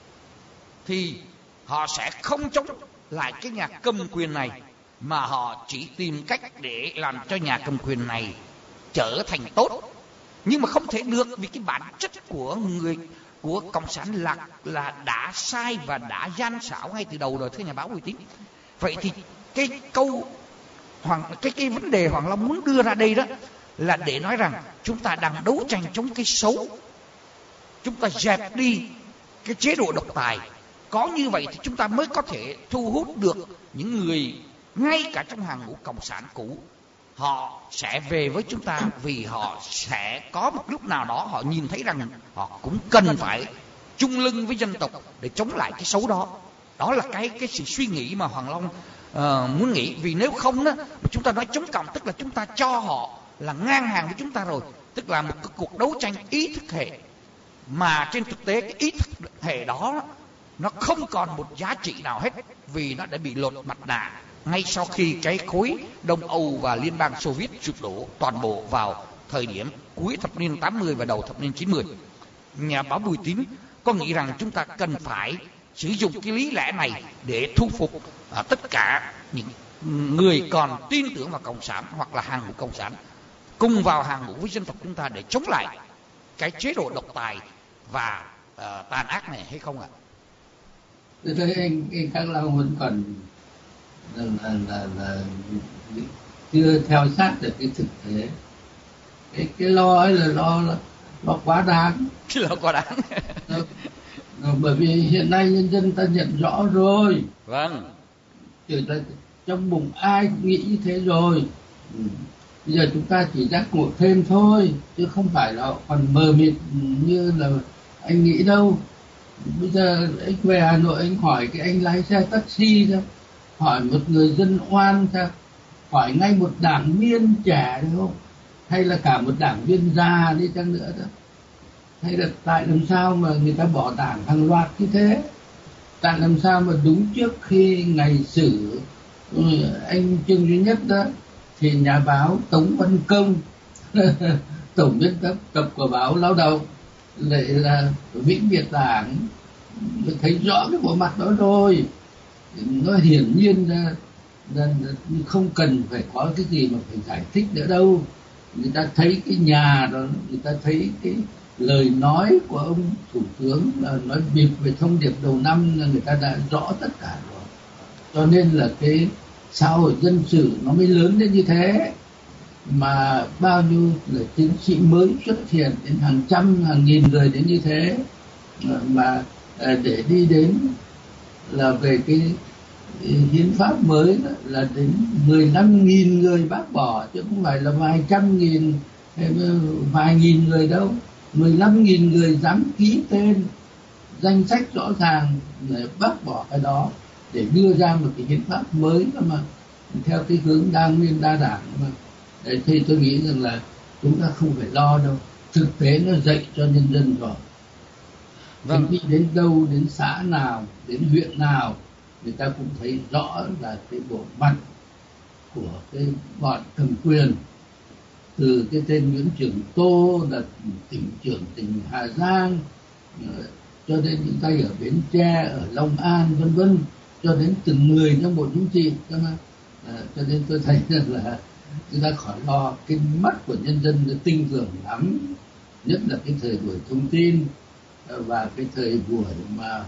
thì họ sẽ không chống lại cái nhà cầm quyền này, mà họ chỉ tìm cách để làm cho nhà cầm quyền này trở thành tốt. Nhưng mà không thể được, vì cái bản chất của người của cộng sản là là đã sai và đã gian xảo ngay từ đầu rồi, thưa nhà báo Bùi Tín. Vậy thì cái câu Hoàng cái cái vấn đề Hoàng Long muốn đưa ra đây đó là để nói rằng chúng ta đang đấu tranh chống cái xấu, chúng ta dẹp đi cái chế độ độc tài. Có như vậy thì chúng ta mới có thể thu hút được những người ngay cả trong hàng ngũ cộng sản cũ, họ sẽ về với chúng ta, vì họ sẽ có một lúc nào đó họ nhìn thấy rằng họ cũng cần phải chung lưng với dân tộc để chống lại cái xấu đó. Đó là cái cái sự suy nghĩ mà Hoàng Long uh, muốn nghĩ. Vì nếu không đó, chúng ta nói chống cộng tức là chúng ta cho họ là ngang hàng với chúng ta rồi, tức là một cái cuộc đấu tranh ý thức hệ, mà trên thực tế cái ý thức hệ đó nó không còn một giá trị nào hết, vì nó đã bị lột mặt nạ ngay sau khi cái khối Đông Âu và Liên bang Xô Viết sụp đổ toàn bộ vào thời điểm cuối thập niên tám mươi và đầu thập niên chín mươi. Nhà báo Bùi Tín có nghĩ rằng chúng ta cần phải sử dụng cái lý lẽ này để thu phục uh, tất cả những người còn tin tưởng vào cộng sản hoặc là hàng ngũ cộng sản, cùng vào hàng ngũ với dân tộc chúng ta để chống lại cái chế độ độc tài và uh, tàn ác này hay không ạ?
Tôi thấy anh, anh Khắc Long vẫn còn là, là, là chưa theo sát được cái thực tế. Cái cái lo ấy là lo lo quá đáng.
Cái lo quá đáng.
nó, nó, bởi vì hiện nay nhân dân ta nhận rõ rồi.
Vâng.
Chứ ta, trong bụng ai cũng nghĩ như thế rồi. Ừ. Bây giờ chúng ta chỉ giác ngộ thêm thôi, chứ không phải là còn mờ mịt như là anh nghĩ đâu. Bây giờ anh về Hà Nội, anh hỏi cái anh lái xe taxi ra, hỏi một người dân oan ra, hỏi ngay một đảng viên trẻ đúng không, hay là cả một đảng viên già đi chăng nữa đó, hay là tại làm sao mà người ta bỏ đảng hàng loạt như thế, tại làm sao mà đúng trước khi ngày xử anh Trương Duy Nhất đó thì nhà báo Tống Văn Công tổng biên tập tập của báo Lao động lại là vĩnh biệt đảng, thấy rõ cái bộ mặt đó rồi, nó hiển nhiên là, là, là không cần phải có cái gì mà phải giải thích nữa đâu. Người ta thấy cái nhà đó, người ta thấy cái lời nói của ông thủ tướng là nói bịp về thông điệp đầu năm là người ta đã rõ tất cả rồi. Cho nên là cái xã hội dân sự nó mới lớn đến như thế, mà bao nhiêu là chiến sĩ mới xuất hiện đến hàng trăm hàng nghìn người đến như thế, mà để đi đến là về cái hiến pháp mới là đến mười lăm nghìn người bác bỏ, chứ không phải là vài trăm nghìn hay vài nghìn người đâu. Mười lăm nghìn người dám ký tên, danh sách rõ ràng để bác bỏ cái đó, để đưa ra một cái hiến pháp mới mà theo cái hướng đa nguyên đa đảng mà. Đấy, thì tôi nghĩ rằng là chúng ta không phải lo đâu, thực tế nó dạy cho nhân dân rồi. Vâng. Đi đến đâu, đến xã nào, đến huyện nào, người ta cũng thấy rõ là cái bộ mặt của cái bọn cầm quyền, từ cái tên Nguyễn Trường Tô là tỉnh trưởng tỉnh Hà Giang, cho đến những tay ở Bến Tre, ở Long An vân vân, cho đến từng người trong bộ chính trị. À, cho nên tôi thấy rằng là chúng ta khỏi lo, cái mắt của nhân dân nó tinh tưởng lắm, nhất là cái thời buổi thông tin và cái thời buổi mà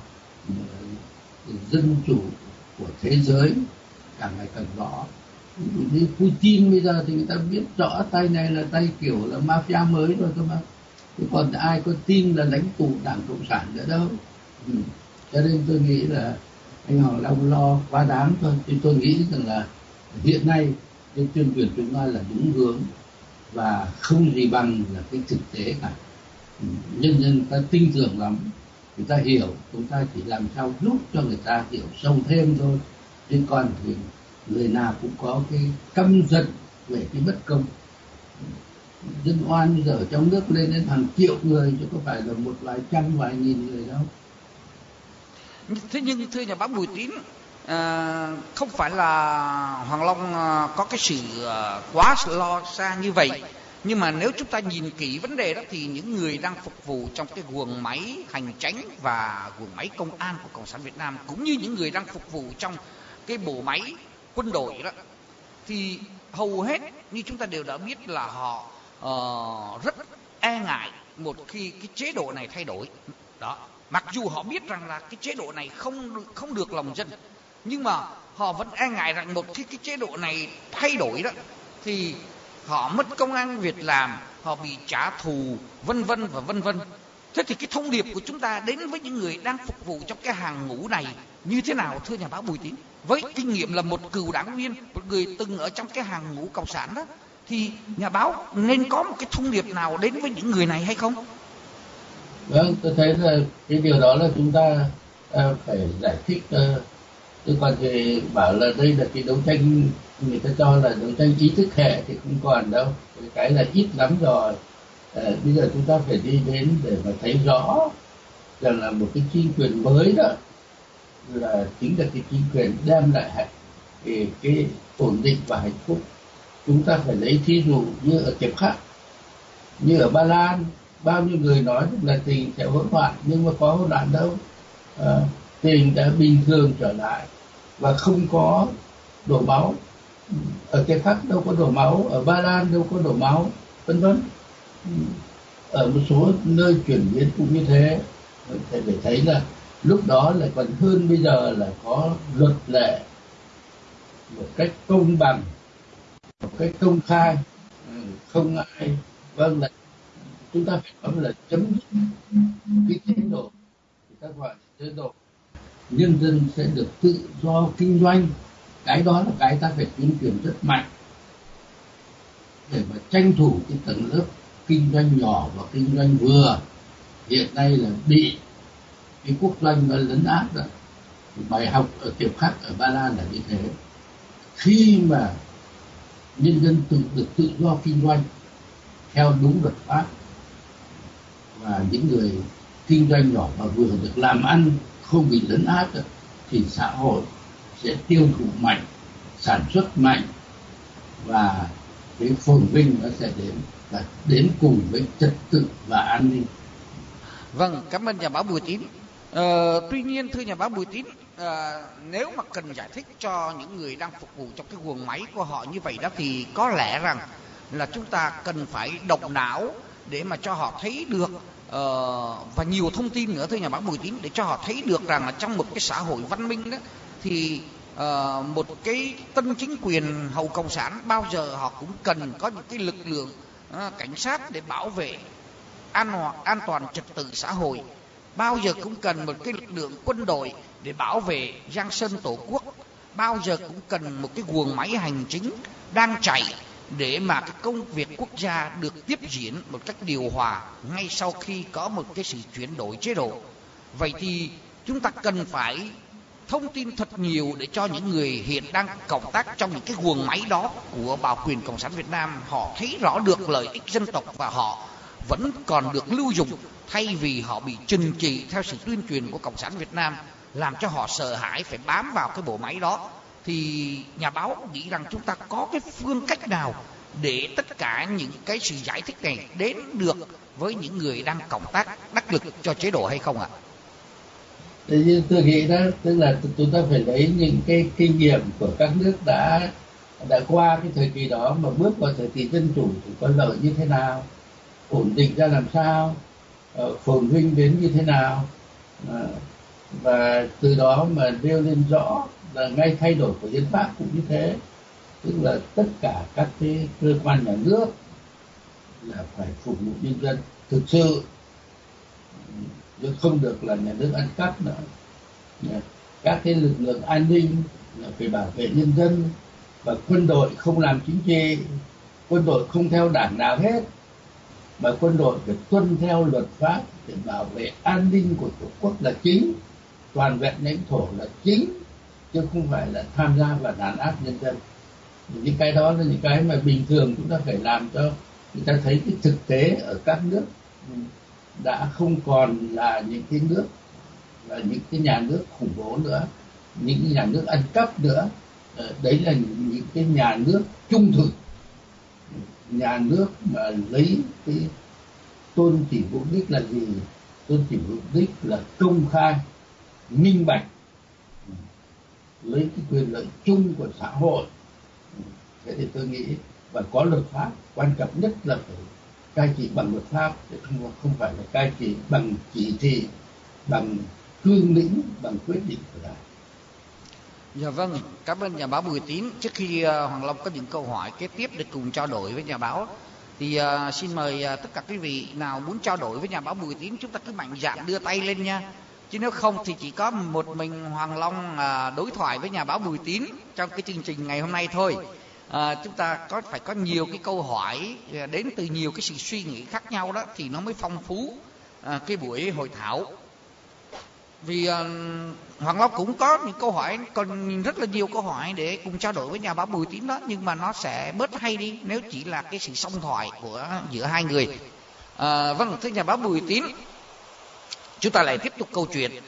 dân chủ của thế giới càng ngày càng rõ. Như Putin bây giờ thì người ta biết rõ tay này là tay kiểu là mafia mới rồi cơ mà, chứ còn ai có tin là lãnh tụ Đảng Cộng sản nữa đâu. Ừ. Cho nên tôi nghĩ là anh Hoàng Long lo quá đáng thôi, thì tôi nghĩ rằng là hiện nay cái tuyên truyền chúng ta là đúng hướng và không gì bằng là cái thực tế cả. Ừ. Nhân dân ta tin tưởng lắm, người ta hiểu, chúng ta chỉ làm sao giúp cho người ta hiểu sâu thêm thôi, chứ còn thì người nào cũng có cái căm giận về cái bất công. Dân oan bây giờ ở trong nước lên đến hàng triệu người, chứ có phải là một vài trăm vài nghìn người đâu.
Thế nhưng thưa nhà báo Bùi Tín, à, không phải là Hoàng Long à, có cái sự à, quá lo xa như vậy, nhưng mà nếu chúng ta nhìn kỹ vấn đề đó thì những người đang phục vụ trong cái guồng máy hành chánh và guồng máy công an của Cộng sản Việt Nam, cũng như những người đang phục vụ trong cái bộ máy quân đội đó, thì hầu hết như chúng ta đều đã biết là họ uh, rất e ngại một khi cái chế độ này thay đổi đó. Mặc dù họ biết rằng là cái chế độ này không không được lòng dân, nhưng mà họ vẫn e ngại rằng một khi cái chế độ này thay đổi đó thì họ mất công ăn việc làm, họ bị trả thù vân vân và vân vân. Thế thì cái thông điệp của chúng ta đến với những người đang phục vụ trong cái hàng ngũ này như thế nào thưa nhà báo Bùi Tín? Với kinh nghiệm là một cựu đảng viên, một người từng ở trong cái hàng ngũ cộng sản đó, thì nhà báo nên có một cái thông điệp nào đến với những người này hay không?
Vâng, tôi thấy là cái điều đó là chúng ta uh, phải giải thích. Uh, chứ còn thì bảo là đây là cái đấu tranh, người ta cho là đấu tranh ý thức hệ thì không còn đâu, cái là ít lắm rồi. Uh, bây giờ chúng ta phải đi đến để mà thấy rõ rằng là một cái chính quyền mới đó là chính là cái chính quyền đem lại hạnh cái, cái ổn định và hạnh phúc. Chúng ta phải lấy thí dụ như ở Kiệp Khắc, như ở Ba Lan, bao nhiêu người nói là tình sẽ hỗn loạn, nhưng mà có hỗn loạn đâu. À, tình đã bình thường trở lại và không có đổ máu. Ở Kiệp Khắc đâu có đổ máu, ở Ba Lan đâu có đổ máu, vân vân. Ở một số nơi chuyển biến cũng như thế. Thầy phải thấy là lúc đó lại còn hơn bây giờ là có luật lệ một cách công bằng, một cách công khai, không ai vâng là chúng ta phải nói là chấm dứt cái chế độ, người ta gọi chế độ nhân dân sẽ được tự do kinh doanh. Cái đó là cái ta phải tuyên truyền rất mạnh để mà tranh thủ cái tầng lớp kinh doanh nhỏ và kinh doanh vừa hiện nay là bị cái quốc doanh nó lấn át rồi. Bài học ở Tiệp Khắc ở Ba Lan là như thế. Khi mà nhân dân tự được tự do kinh doanh theo đúng luật pháp và những người kinh doanh nhỏ và vừa được làm ăn không bị lấn át được, thì xã hội sẽ tiêu thụ mạnh, sản xuất mạnh và cái phồn vinh nó sẽ đến, và đến cùng với trật tự và an ninh.
Vâng, cảm ơn nhà báo Bùi Tín. Ờ, tuy nhiên thưa nhà báo Bùi Tín, à, nếu mà cần giải thích cho những người đang phục vụ trong cái guồng máy của họ như vậy đó, thì có lẽ rằng là chúng ta cần phải động não để mà cho họ thấy được uh, và nhiều thông tin nữa thưa nhà báo Bùi Tín, để cho họ thấy được rằng là trong một cái xã hội văn minh đó thì uh, một cái tân chính quyền hậu cộng sản bao giờ họ cũng cần có những cái lực lượng uh, cảnh sát để bảo vệ an hòa, an toàn trật tự xã hội, bao giờ cũng cần một cái lực lượng quân đội để bảo vệ giang sơn tổ quốc, bao giờ cũng cần một cái guồng máy hành chính đang chạy để mà cái công việc quốc gia được tiếp diễn một cách điều hòa ngay sau khi có một cái sự chuyển đổi chế độ. Vậy thì chúng ta cần phải thông tin thật nhiều để cho những người hiện đang cộng tác trong những cái guồng máy đó của bảo quyền Cộng sản Việt Nam họ thấy rõ được lợi ích dân tộc và họ vẫn còn được lưu dụng, thay vì họ bị trừng trị theo sự tuyên truyền của Cộng sản Việt Nam làm cho họ sợ hãi phải bám vào cái bộ máy đó. Thì nhà báo nghĩ rằng chúng ta có cái phương cách nào để tất cả những cái sự giải thích này đến được với những người đang cộng tác đắc lực cho chế độ hay không ạ?
Tự nhiên tôi nghĩ đó, tức là chúng ta phải lấy những cái kinh nghiệm của các nước đã đã qua cái thời kỳ đó mà bước vào thời kỳ dân chủ thì có lợi như thế nào, ổn định ra làm sao, phồn vinh đến như thế nào, và từ đó mà nêu lên rõ là ngay thay đổi của hiến pháp cũng như thế, tức là tất cả các cái cơ quan nhà nước là phải phục vụ nhân dân thực sự, chứ không được là nhà nước ăn cắp nữa. Các cái lực lượng an ninh là phải bảo vệ nhân dân, và quân đội không làm chính trị, quân đội không theo đảng nào hết, mà quân đội phải tuân theo luật pháp để bảo vệ an ninh của tổ quốc là chính, toàn vẹn lãnh thổ là chính, chứ không phải là tham gia vào đàn áp nhân dân. Những cái đó là những cái mà bình thường chúng ta phải làm cho người ta thấy cái thực tế ở các nước đã không còn là những cái nước là những cái nhà nước khủng bố nữa, những cái nhà nước ăn cắp nữa. Đấy là những cái nhà nước trung thực, nhà nước mà lấy cái tôn chỉ mục đích là gì? Tôn chỉ mục đích là công khai, minh bạch, lấy cái quyền lợi chung của xã hội. Thế thì tôi nghĩ và có luật pháp, quan trọng nhất là phải cai trị bằng luật pháp, để không không phải là cai trị bằng chỉ thị, bằng cương lĩnh, bằng quyết định của đảng.
Dạ vâng, cảm ơn nhà báo Bùi Tín. Trước khi uh, Hoàng Long có những câu hỏi kế tiếp để cùng trao đổi với nhà báo, thì uh, xin mời uh, tất cả quý vị nào muốn trao đổi với nhà báo Bùi Tín, chúng ta cứ mạnh dạn đưa tay lên nha. Chứ nếu không thì chỉ có một mình Hoàng Long uh, đối thoại với nhà báo Bùi Tín trong cái chương trình ngày hôm nay thôi. Uh, chúng ta có phải có nhiều cái câu hỏi uh, đến từ nhiều cái sự suy nghĩ khác nhau đó thì nó mới phong phú uh, cái buổi hội thảo. Vì uh, Hoàng Long cũng có những câu hỏi, còn rất là nhiều câu hỏi để cùng trao đổi với nhà báo Bùi Tín đó, nhưng mà nó sẽ bớt hay đi nếu chỉ là cái sự song thoại của giữa hai người. Uh, vâng, thưa nhà báo Bùi Tín, chúng ta lại tiếp tục câu chuyện uh,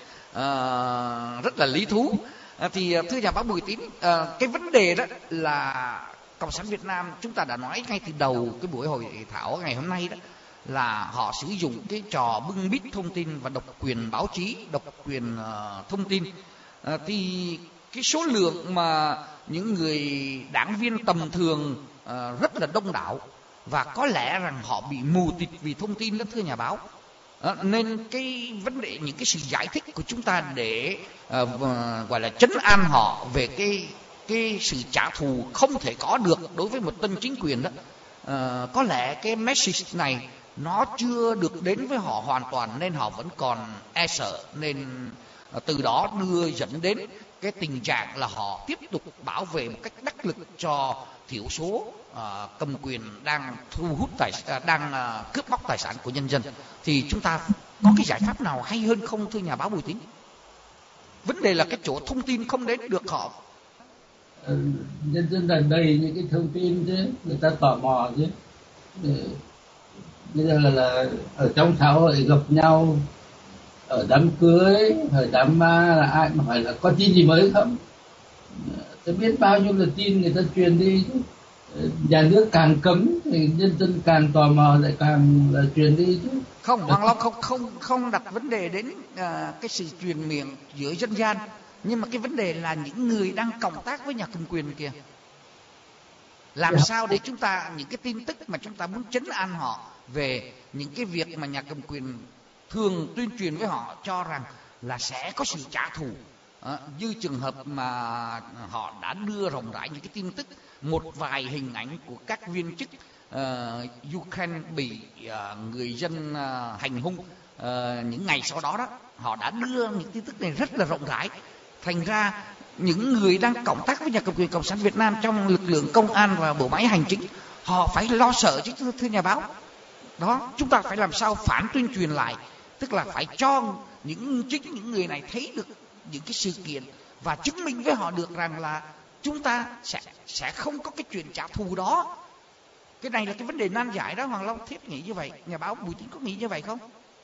rất là lý thú. Uh, thì uh, thưa nhà báo Bùi Tín, uh, cái vấn đề đó là Cộng sản Việt Nam, chúng ta đã nói ngay từ đầu cái buổi hội thảo ngày hôm nay đó, là họ sử dụng cái trò bưng bít thông tin và độc quyền báo chí, độc quyền uh, thông tin. Uh, thì cái số lượng mà những người đảng viên tầm thường uh, rất là đông đảo, và có lẽ rằng họ bị mù tịt vì thông tin đó thưa nhà báo. Uh, nên cái vấn đề, những cái sự giải thích của chúng ta để uh, uh, gọi là trấn an họ về cái cái sự trả thù không thể có được đối với một tân chính quyền đó. À, có lẽ cái message này nó chưa được đến với họ hoàn toàn, nên họ vẫn còn e sợ, nên từ đó đưa dẫn đến cái tình trạng là họ tiếp tục bảo vệ một cách đắc lực cho thiểu số à, cầm quyền đang thu hút tài đang à, cướp bóc tài sản của nhân dân. Thì chúng ta có cái giải pháp nào hay hơn không, thưa nhà báo Bùi Tín? Vấn đề là cái chỗ thông tin không đến được họ.
Ừ, nhân dân gần đây những cái thông tin chứ, người ta tò mò chứ. Bây giờ là, là ở trong xã hội gặp nhau, ở đám cưới, ở đám ma là ai mà hỏi là có tin gì mới không? Tôi biết bao nhiêu là tin người ta truyền đi. Nhà nước càng cấm thì nhân dân càng tò mò, lại càng là truyền đi chứ.
Không, Hoàng Long không không không đặt vấn đề đến uh, cái sự truyền miệng giữa dân gian, nhưng mà cái vấn đề là những người đang cộng tác với nhà cầm quyền kìa. Làm yeah. sao để chúng ta, những cái tin tức mà chúng ta muốn trấn an họ về những cái việc mà nhà cầm quyền thường tuyên truyền với họ, cho rằng là sẽ có sự trả thù. À, như trường hợp mà họ đã đưa rộng rãi những cái tin tức, một vài hình ảnh của các viên chức uh, Ukraine bị uh, người dân uh, hành hung uh, những ngày sau đó đó, họ đã đưa những tin tức này rất là rộng rãi. Thành ra những người đang cộng tác với nhà cầm quyền Cộng sản Việt Nam trong lực lượng công an và bộ máy hành chính, họ phải lo sợ chứ, thưa, thưa nhà báo. Đó, chúng ta phải làm sao phản tuyên truyền lại, tức là phải cho những chính những người này thấy được những cái sự kiện và chứng minh với họ được rằng là chúng ta sẽ sẽ không có cái chuyện trả thù đó. Cái này là cái vấn đề nan giải đó. Hoàng Long Thiết nghĩ như vậy, nhà báo Bùi Tín có nghĩ như vậy không?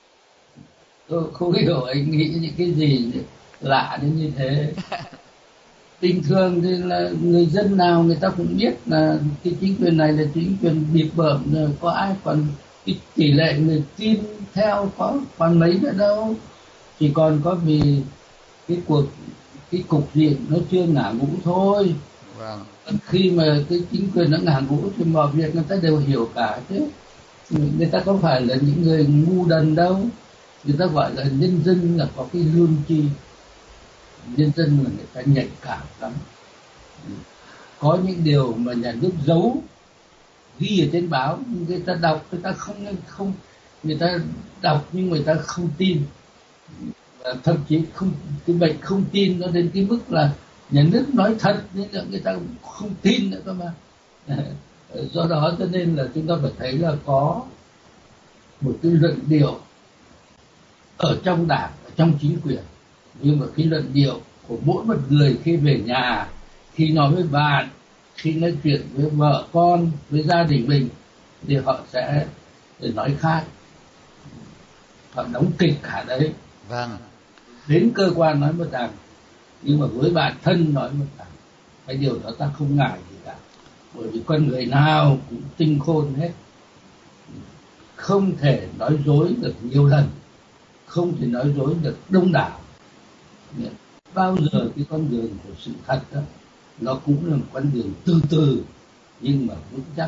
Tôi không hiểu anh nghĩ những cái gì lạ đến như thế. Bình thường thì là người dân nào người ta cũng biết là cái chính quyền này là chính quyền bịp bợm, rồi có ai còn cái tỷ lệ người tin theo có còn mấy nữa đâu. Chỉ còn có vì cái cuộc cái cục diện nó chưa ngả ngũ thôi.
Vâng.
Khi mà cái chính quyền nó ngả ngũ thì mọi việc người ta đều hiểu cả chứ. Người ta không phải là những người ngu đần đâu. Người ta gọi là nhân dân là có cái lương tri. Nhân dân là người ta nhạy cảm lắm. Có những điều mà nhà nước giấu, ghi ở trên báo, người ta đọc, người ta không không người ta đọc nhưng người ta không tin. Và thậm chí không, cái bệnh không tin nó đến cái mức là nhà nước nói thật nhưng là người ta không tin nữa cơ mà. Do đó cho nên là chúng ta phải thấy là có một cái luận điệu ở trong đảng, ở trong chính quyền, nhưng mà cái luận điệu của mỗi một người khi về nhà, khi nói với bạn, khi nói chuyện với vợ con, với gia đình mình, thì họ sẽ nói khác. Họ đóng kịch cả đấy.
Vâng.
Đến cơ quan nói một đằng, nhưng mà với bạn thân nói một đằng. Cái điều đó ta không ngại gì cả, bởi vì con người nào cũng tinh khôn hết. Không thể nói dối được nhiều lần, không thể nói dối được đông đảo. Bao giờ cái con đường của sự thật đó, nó cũng là một con đường từ từ nhưng mà vững chắc.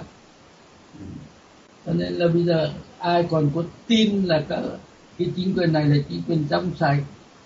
Cho nên là bây giờ ai còn có tin là cái, cái chính quyền này là chính quyền trong sạch,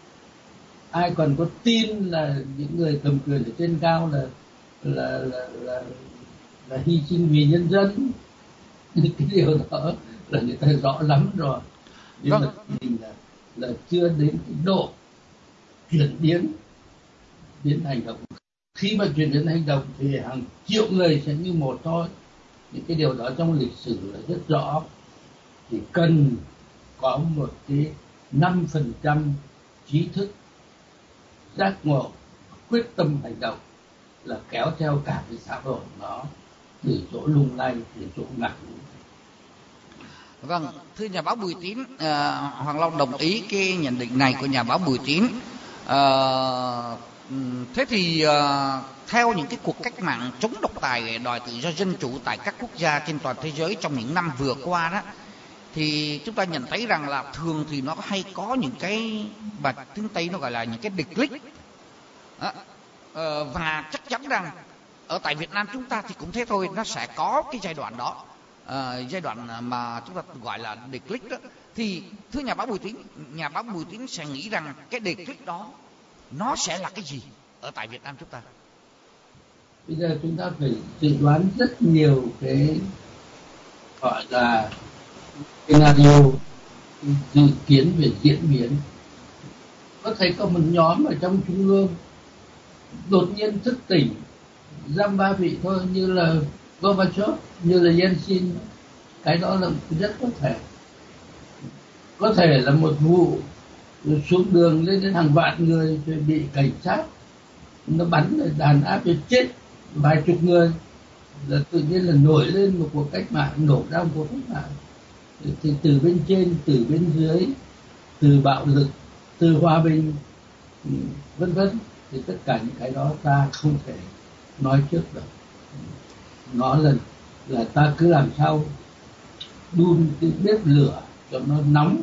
ai còn có tin là những người cầm quyền ở trên cao là là là là, là hy sinh vì nhân dân, cái điều đó là người ta rõ lắm rồi. Nhưng vâng. mà mình là là chưa đến cái độ chuyển biến biến hành động. Khi mà chuyển biến hành động thì hàng triệu người sẽ như một thôi. Những cái điều đó trong lịch sử là rất rõ. Chỉ cần có một cái năm phần trăm trí thức giác ngộ, quyết tâm hành động là kéo theo cả cái xã hội nó từ chỗ lung lay đến chỗ ngặt.
Vâng, thưa nhà báo Bùi Tín, uh, Hoàng Long đồng ý cái nhận định này của nhà báo Bùi Tín. Uh, thế thì uh, theo những cái cuộc cách mạng chống độc tài, đòi tự do dân chủ tại các quốc gia trên toàn thế giới trong những năm vừa qua đó, thì chúng ta nhận thấy rằng là thường thì nó hay có những cái mà tiếng Tây nó gọi là những cái địch lích. Uh, và chắc chắn rằng ở tại Việt Nam chúng ta thì cũng thế thôi, nó sẽ có cái giai đoạn đó. À, giai đoạn mà chúng ta gọi là địch lích đó. Thì thưa nhà báo Bùi Tín, nhà báo Bùi Tín sẽ nghĩ rằng cái địch lích đó nó sẽ là cái gì ở tại Việt Nam chúng ta?
bây giờ chúng ta phải dự đoán rất nhiều cái gọi là scenario, dự kiến về diễn biến. Có thể có một nhóm ở trong trung ương đột nhiên thức tỉnh, giam ba vị thôi, như là Gorbachev, như là Yeltsin, cái đó là rất có thể. Có thể là một vụ xuống đường lên đến hàng vạn người rồi bị cảnh sát nó bắn đàn áp cho chết vài chục người, là tự nhiên là nổi lên một cuộc cách mạng, nổ ra một cuộc cách mạng. Thì từ bên trên, từ bên dưới, từ bạo lực, từ hòa bình, vân vân, thì tất cả những cái đó ta không thể nói trước được. Nó là là ta cứ làm sao đun cái bếp lửa cho nó nóng,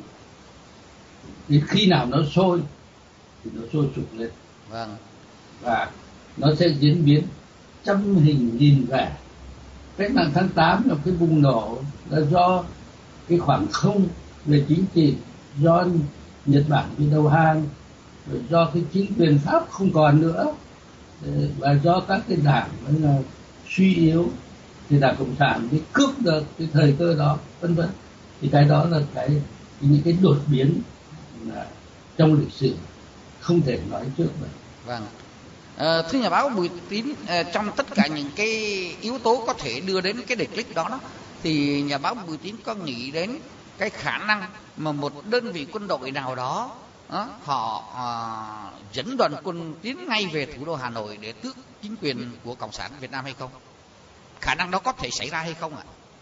đến khi nào nó sôi thì nó sôi sục lên.
Vâng.
Và nó sẽ diễn biến trăm hình nghìn vẻ. Cách mạng tháng tám là cái bùng nổ là do cái khoảng không về chính trị, do Nhật Bản bị đầu hàng, rồi do cái chính quyền Pháp không còn nữa, và do các cái đảng là suy yếu, thì đảng Cộng sản bị cướp được cái thời cơ đó, vân vân. Thì cái đó là cái những cái đột biến là trong lịch sử không thể nói trước được.
Vâng. À, thưa nhà báo Bùi Tín, à, trong tất cả những cái yếu tố có thể đưa đến cái địch lích đó, đó thì nhà báo Bùi Tín có nghĩ đến cái khả năng mà một đơn vị quân đội nào đó, đó họ à, dẫn đoàn quân tiến ngay về thủ đô Hà Nội để tước chính quyền của Cộng sản Việt Nam hay không? Khả năng đó có thể xảy ra hay không ạ?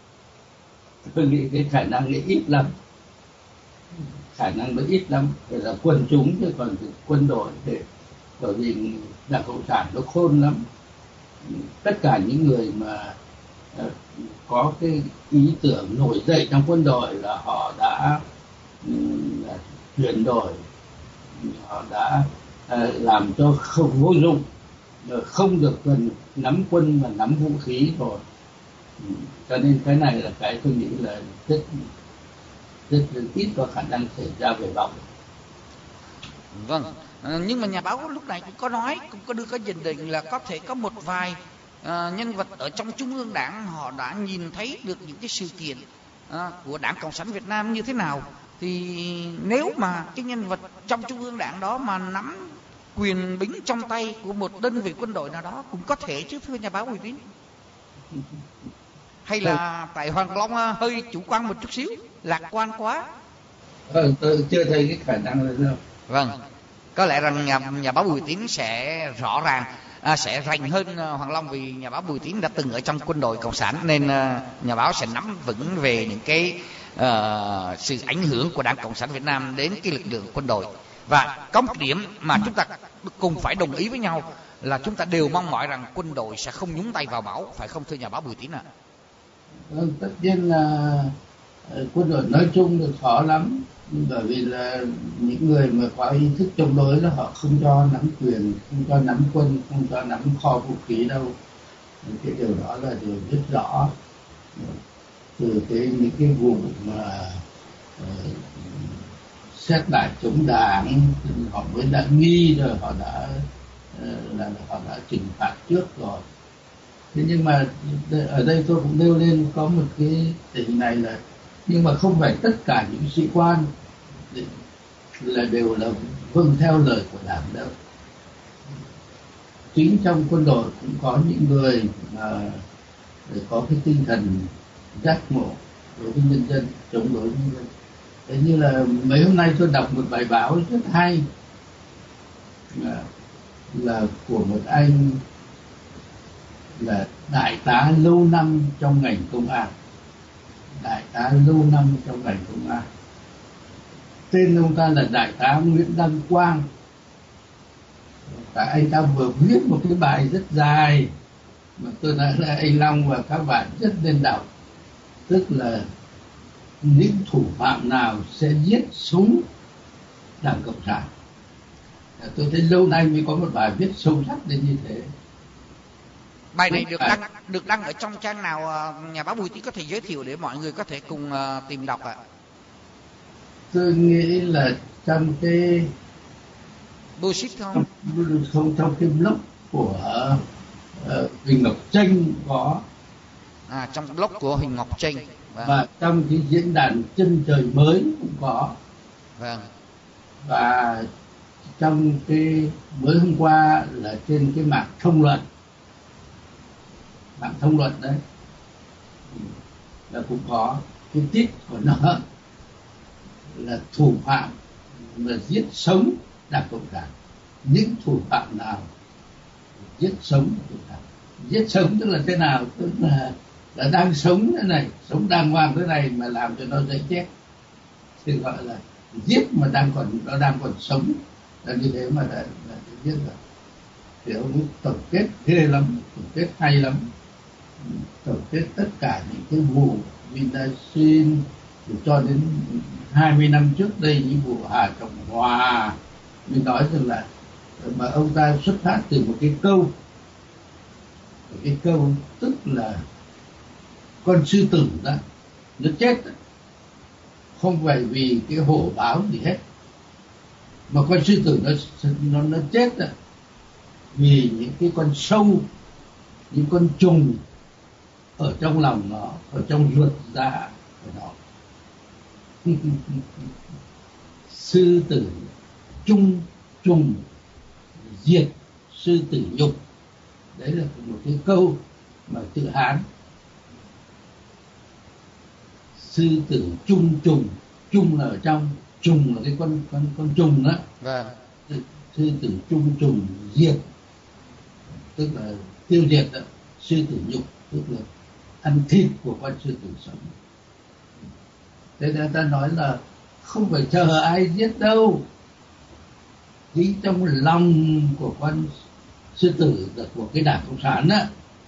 Tôi nghĩ cái khả năng ấy ít lắm, khả năng nó ít lắm. Phải là quần chúng chứ còn quân đội để, bởi vì đảng Cộng sản nó khôn lắm. Tất cả những người mà uh, có cái ý tưởng nổi dậy trong quân đội là họ đã um, chuyển đổi, họ đã uh, làm cho không vô dụng, không được cần nắm quân mà nắm vũ khí rồi. Cho nên cái này là cái tôi nghĩ là rất rất ít có khả năng xảy ra về bạo lực.
Vâng, à, nhưng mà nhà báo lúc này cũng có nói, cũng có đưa có nhận định là có thể có một vài à, nhân vật ở trong Trung ương Đảng họ đã nhìn thấy được những cái sự kiện à, của Đảng Cộng sản Việt Nam như thế nào. Thì nếu mà cái nhân vật trong Trung ương Đảng đó mà nắm quyền bính trong tay của một đơn vị quân đội nào đó cũng có thể chứ, thưa nhà báo Bùi Tín. Hay là tại Hoàng Long hơi chủ quan một chút xíu, lạc quan quá?
Ờ, tôi chưa thấy cái khả năng này đâu.
Vâng, có lẽ rằng nhà, nhà báo Bùi Tín sẽ rõ ràng, à, sẽ rành hơn Hoàng Long, vì nhà báo Bùi Tín đã từng ở trong quân đội Cộng sản, nên uh, nhà báo sẽ nắm vững về những cái uh, sự ảnh hưởng của Đảng Cộng sản Việt Nam đến cái lực lượng quân đội. Và có một điểm mà chúng ta cùng phải đồng ý với nhau là chúng ta đều mong mỏi rằng quân đội sẽ không nhúng tay vào bão, phải không thưa nhà báo Bùi Tín ạ? À?
Ừ, tất nhiên là quân đội nói chung là khó lắm, bởi vì là những người mà có ý thức chống đối là họ không cho nắm quyền, không cho nắm quân, không cho nắm kho vũ khí đâu. Cái điều đó là điều rất rõ từ cái những cái vụ mà uh, xét lại chống đảng, họ mới đã nghi rồi, họ đã uh, là họ đã trừng phạt trước rồi. Thế nhưng mà ở đây tôi cũng nêu lên có một cái tình này là, nhưng mà không phải tất cả những sĩ quan là đều là vâng theo lời của đảng đâu. Chính trong quân đội cũng có những người mà có cái tinh thần giác ngộ đối với nhân dân, chống đối nhân dân. Thế như là mấy hôm nay tôi đọc một bài báo rất hay, là, là của một anh là đại tá lâu năm trong ngành công an, đại tá lâu năm trong ngành công an. Tên ông ta là đại tá Nguyễn Đăng Quang. Và anh ta vừa viết một cái bài rất dài mà tôi nói là anh Long và các bạn rất nên đọc, tức là những thủ phạm nào sẽ giết súng Đảng Cộng sản. Tôi thấy lâu nay mới có một bài viết sâu sắc đến như thế.
Bài này được đăng được đăng ở trong trang nào nhà báo Bùi Tín có thể giới thiệu để mọi người có thể cùng uh, tìm đọc ạ? À?
Tôi nghĩ là trong cái
Bullshit không?
Không, trong cái blog của uh, Huỳnh Ngọc Chênh cũng có,
à, trong blog của Huỳnh Ngọc Chênh, vâng.
Và trong cái diễn đàn Chân Trời Mới cũng có,
vâng.
Và trong cái mới hôm qua là trên cái mạng thông luận, mạng thông luận đấy là cũng có cái tít của nó là thủ phạm mà giết sống Đảng Cộng sản. Những thủ phạm nào giết sống Cộng sản? Giết sống tức là thế nào? Tức là là đang sống thế này, sống đàng hoàng thế này mà làm cho nó dễ chết, thì gọi là giết mà đang còn nó đang còn sống, là như thế mà đã, đã giết rồi. Thì ông ấy tổng kết ghê lắm, tổng kết hay lắm, tổng kết tất cả những cái vụ Vinasin cho đến hai mươi năm trước đây, những vụ Hà Trọng Hòa, mình nói rằng là mà ông ta xuất phát từ một cái câu, một cái câu tức là con sư tử đó nó chết đó, không phải vì cái hổ báo gì hết, mà con sư tử nó nó nó chết đó vì những cái con sâu, những con trùng ở trong lòng nó, ở trong ruột dạ của nó. Sư tử chung trùng diệt sư tử nhục, đấy là một cái câu mà tự Hán. Sư tử chung trùng, chung là ở trong, trùng là cái con con con trùng đó.
Vâng.
Sư, sư tử chung trùng diệt tức là tiêu diệt đó. Sư tử nhục tức là ăn thịt của con sư tử sống. Thế nên ta nói là không phải chờ ai giết đâu, chính trong lòng của con sư tử của cái Đảng Cộng sản á,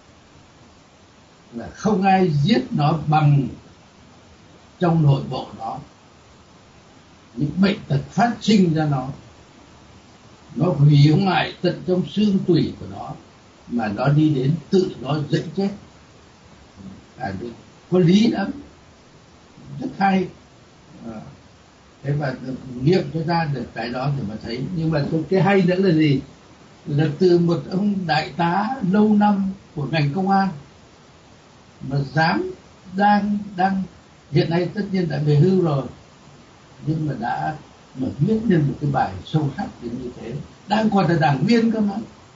là không ai giết nó bằng trong nội bộ nó, những bệnh tật phát sinh ra nó, nó hủy hoại tận trong xương tủy của nó, mà nó đi đến tự nó dễ chết. À, có lý lắm, rất hay. À, thế mà nghiệm cho ra được cái đó để mà thấy. Nhưng mà cái hay nữa là gì? Là từ một ông đại tá lâu năm của ngành công an mà dám đang đang hiện nay tất nhiên đã về hưu rồi, nhưng mà đã mà viết lên một cái bài sâu sắc đến như thế, đang còn là đảng viên cơ mà.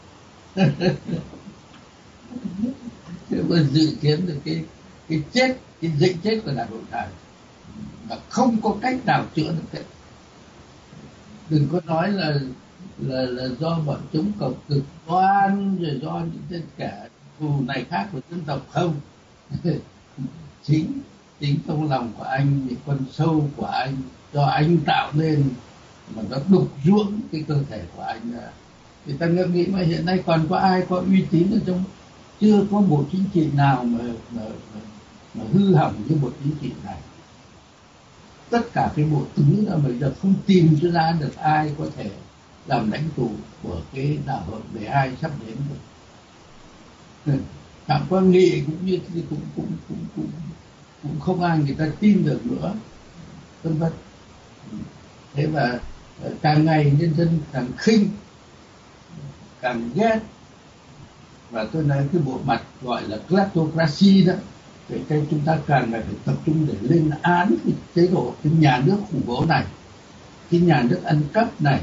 Thế mà dự kiến được cái cái chết, cái dịch chết của Đảng Cộng sản mà không có cách nào chữa được thế. Đừng có nói là là là do bọn chúng cộng cực đoan, rồi do những tất cả thù này khác của dân tộc, không. chính chính trong lòng của anh, những con sâu của anh do anh tạo nên mà nó đục ruỗng cái cơ thể của anh. Thì ta nghĩ mà hiện nay còn có ai có uy tín ở trong, chưa có bộ chính trị nào mà mà, mà, mà hư hỏng như bộ chính trị này. Tất cả cái bộ tứ là bây giờ không tìm ra được ai có thể làm lãnh tụ của cái đại hội mười hai sắp đến rồi. Phạm Quang Nghị cũng như cũng cũng cũng cũng cũng không ai người ta tin được nữa, vân vân. Thế mà càng ngày nhân dân càng khinh, càng ghét, và tôi nói cái bộ mặt gọi là kleptocracy đó, cái cái chúng ta càng phải tập trung để lên án cái chế độ, cái nhà nước khủng bố này, cái nhà nước ăn cắp này,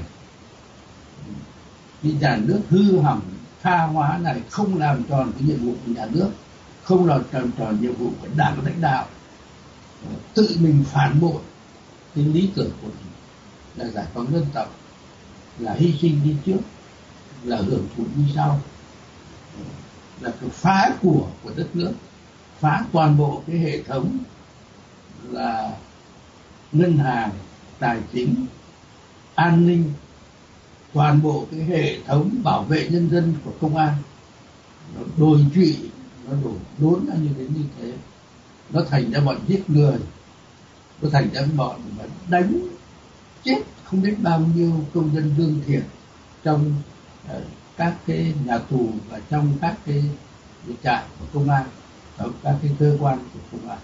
cái nhà nước hư hỏng tha hóa này, không làm tròn cái nhiệm vụ của nhà nước, không làm tròn tròn nhiệm vụ của đảng lãnh đạo, tự mình phản bội cái lý tưởng của mình là giải phóng dân tộc, là hy sinh đi trước, là hưởng thụ đi sau, là cái phá của của đất nước, phá toàn bộ cái hệ thống là ngân hàng, tài chính, an ninh, toàn bộ cái hệ thống bảo vệ nhân dân của công an, nó đồi trụy, nó đổ đốn ra như thế như thế, nó thành ra bọn giết người, nó thành ra bọn mà đánh chết không biết bao nhiêu công dân lương thiện trong uh, các cái nhà tù và trong các cái, cái trại của công an, ở các cái cơ quan của công an.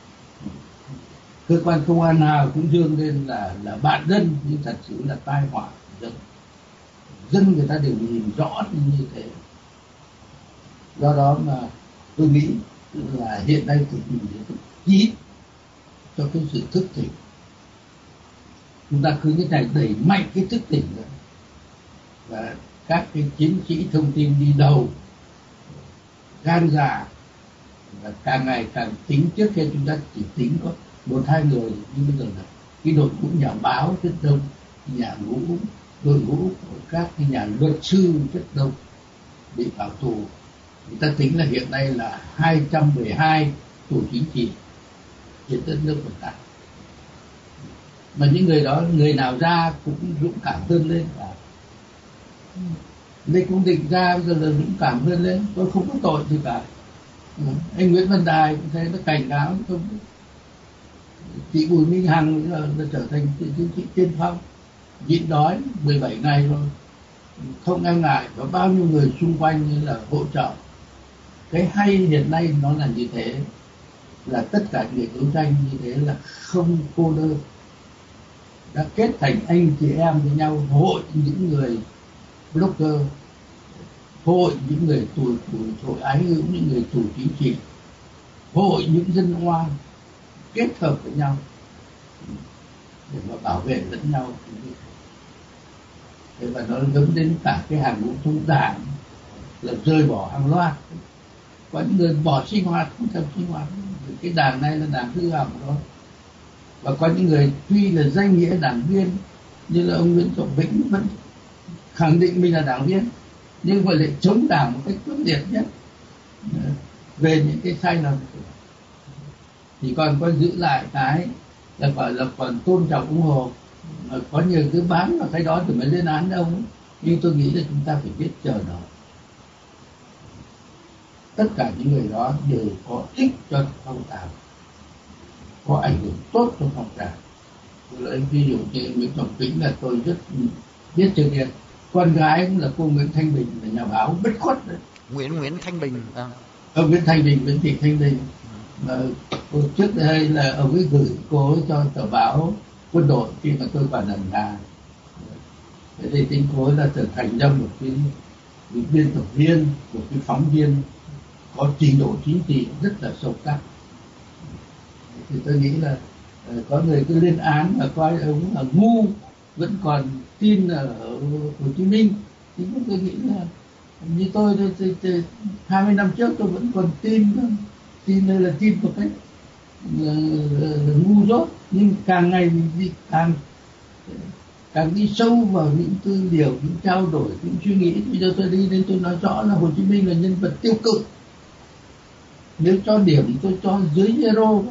Cơ quan công an nào cũng dương lên là là bạn dân, nhưng thật sự là tai họa dân. Dân người ta đều nhìn rõ như thế. Do đó mà tôi nghĩ là hiện nay thì mình phải ký cho cái sự thức tỉnh. Chúng ta cứ cái này đẩy mạnh cái thức tỉnh nữa, và các cái chiến sĩ thông tin đi đầu gan dạ và càng ngày càng tính. Trước kia chúng ta chỉ tính có một hai người, nhưng bây giờ là cái đội ngũ nhà báo rất đông, nhà ngũ đội ngũ của các cái nhà luật sư rất đông bị vào tù. Người ta tính là hiện nay là hai trăm mười hai tù chính trị trên đất nước của ta, mà những người đó người nào ra cũng dũng cảm hơn lên cả. Lê Công Định ra bây giờ là dũng cảm hơn lên, tôi không có tội gì cả. Anh Nguyễn Văn Đài cũng thế, nó cảnh cáo không. Chị Bùi Minh Hằng là, là trở thành chính trị tiên phong, nhịn đói mười bảy ngày rồi, không e ngại, có bao nhiêu người xung quanh là hỗ trợ. Cái hay hiện nay nó là như thế, là tất cả người đấu tranh như thế là không cô đơn, đã kết thành anh chị em với nhau, hội những người blogger, hội những người tù tù hội ái hữu, những người tù chính trị, hội những dân oan kết hợp với nhau để mà bảo vệ lẫn nhau. Thế và nó giống đến cả cái hàng ngũ trong đảng là rơi bỏ hàng loạt. Có những người bỏ sinh hoạt, không thèm sinh hoạt, cái đảng này là đảng hư hỏng đó. Và có những người tuy là danh nghĩa đảng viên, như là ông Nguyễn Trọng Vĩnh vẫn khẳng định mình là đảng viên, nhưng mà lại chống đảng một cách quyết liệt nhất về những cái sai lầm. Thì còn có giữ lại cái là gọi là còn tôn trọng ủng hộ. Có nhiều thứ bán vào cái đó thì mới lên án đâu. Nhưng tôi nghĩ là chúng ta phải biết chờ đợi. Tất cả những người đó đều có ích cho phong trào, có ảnh hưởng tốt cho phong trào. Tôi lấy ví dụ như Nguyễn Trọng Vĩnh là tôi rất biết chưa kia. Con gái cũng là cô Nguyễn Thanh Bình, là nhà báo bất khuất đấy.
Nguyễn Nguyễn Thanh Bình à.
Ông Nguyễn Thanh Bình, Nguyễn Thị Thanh Bình. Mà trước đây là ông ấy gửi cô ấy cho tờ báo Quân đội khi mà tôi còn ở nhà. Thế thì tính cô ấy là trở thành ra một cái biên tập viên, một cái phóng viên có trình độ chính trị rất là sâu sắc. Thì tôi nghĩ là có người cứ lên án và coi ông là ngu, vẫn còn tin ở Hồ Chí Minh. Thì tôi nghĩ là như tôi, tôi, tôi, tôi hai mươi năm trước tôi vẫn còn tin tin đây là tin một cách là, là, là ngu dốt, nhưng càng ngày mình đi càng càng đi sâu vào những tư liệu, những trao đổi, những suy nghĩ. Bây giờ tôi đi đến tôi nói rõ là Hồ Chí Minh là nhân vật tiêu cực. Nếu cho điểm tôi cho dưới zero,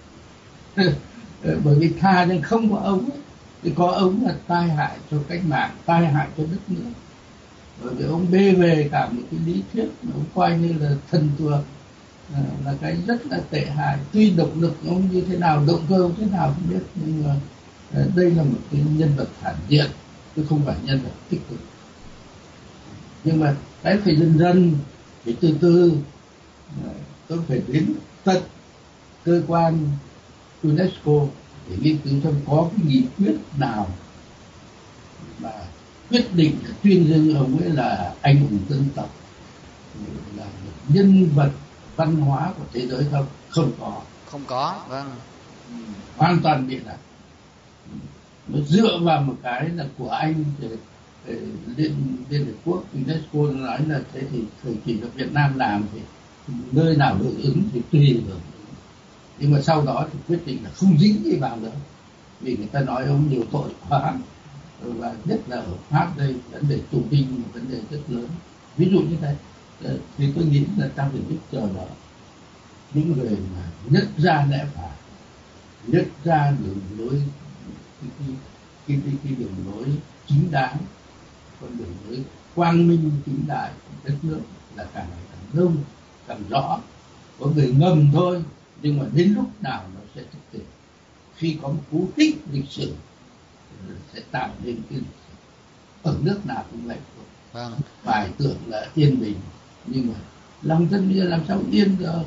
bởi vì thà nhưng không có ông ấy, thì có ông là tai hại cho cách mạng, tai hại cho đất nước. Bởi vì ông bê về cả một cái lý thuyết mà ông coi như là thần tượng, là cái rất là tệ hại. Tuy động lực ông như thế nào, động cơ thế nào không biết, nhưng mà đây là một cái nhân vật phản diện, chứ không phải nhân vật tích cực. Nhưng mà cái phải dần dần, phải từ từ. Tôi phải đến tận cơ quan UNESCO để nghiên cứu xem có cái nghị quyết nào mà quyết định tuyên dương ông ấy là anh hùng dân tộc, là một nhân vật văn hóa của thế giới không? Không có.
Không có, vâng.
Hoàn toàn bị là nó dựa vào một cái là của anh để, để Liên Liên Hiệp Quốc, UNESCO nói là thế thì thời kỳ của Việt Nam làm thì nơi nào hưởng ứng thì tùy hưởng ứng. Nhưng mà sau đó thì quyết định là không dính gì vào nữa, vì người ta nói ông nhiều tội quá, và nhất là ở Pháp đây vấn đề tù binh một vấn đề rất lớn. Ví dụ như thế thì tôi nghĩ là ta phải biết chờ đợi những người mà nhất ra lẽ phải, nhất ra đường lối cái, cái, cái, cái, cái đường lối chính đáng, con đường lối quang minh chính đại của đất nước là càng ngày càng đông, càng rõ. Có người ngầm thôi, nhưng mà đến lúc nào nó sẽ thực hiện. Khi có một cú hích lịch sử sẽ tạo nên cái ở nước nào cũng vậy.
Vâng.
Phải tưởng là yên bình, nhưng mà lòng dân bây giờ làm sao yên được,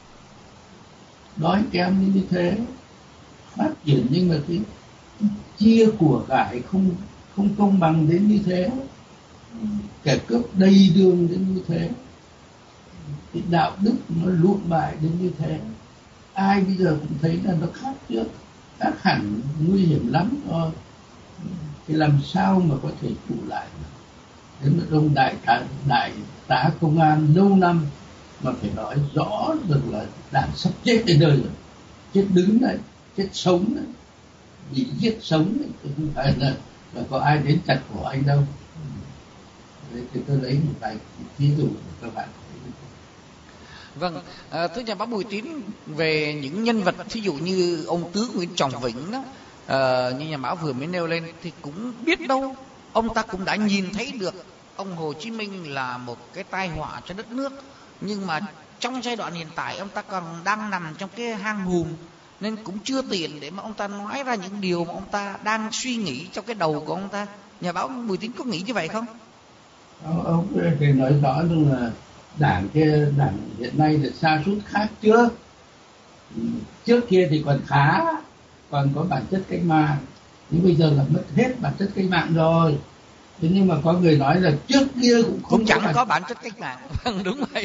đói kém như thế, phát triển nhưng mà cái chia của cải không không công bằng đến như thế, kẻ cướp đầy đường đến như thế. cái đạo đức nó lụi bại đến như thế. Ai bây giờ cũng thấy là nó khác trước, khác hẳn, nguy hiểm lắm thôi. Thì làm sao mà có thể trụ lại được? Thế mà ông đại tá, đại tá công an lâu năm mà phải nói rõ được là Đảng sắp chết đến nơi rồi, chết đứng đấy, chết sống đấy, bị giết sống đấy, chứ không phải là, là có ai đến chặt cổ anh đâu. Đấy, thì tôi lấy một vài ví dụ của các bạn.
Vâng, à, thưa nhà báo Bùi Tín, về những nhân vật thí dụ như ông tướng Nguyễn Trọng Vĩnh đó, à, như nhà báo vừa mới nêu lên, thì cũng biết đâu ông ta cũng đã nhìn thấy được ông Hồ Chí Minh là một cái tai họa cho đất nước, nhưng mà trong giai đoạn hiện tại ông ta còn đang nằm trong cái hang hùm, nên cũng chưa tiện để mà ông ta nói ra những điều mà ông ta đang suy nghĩ trong cái đầu của ông ta. Nhà báo Bùi Tín có nghĩ như vậy không?
Ông, ông thì nói rõ luôn là đảng kia, đảng hiện nay là sa sút khác trước. Trước kia thì còn khá, còn có bản chất cách mạng, nhưng bây giờ là mất hết bản chất cách mạng rồi. Thế nhưng mà có người nói là trước kia cũng không
cũng chẳng có bản,
có
bản chất cách mạng. Vâng, đúng vậy.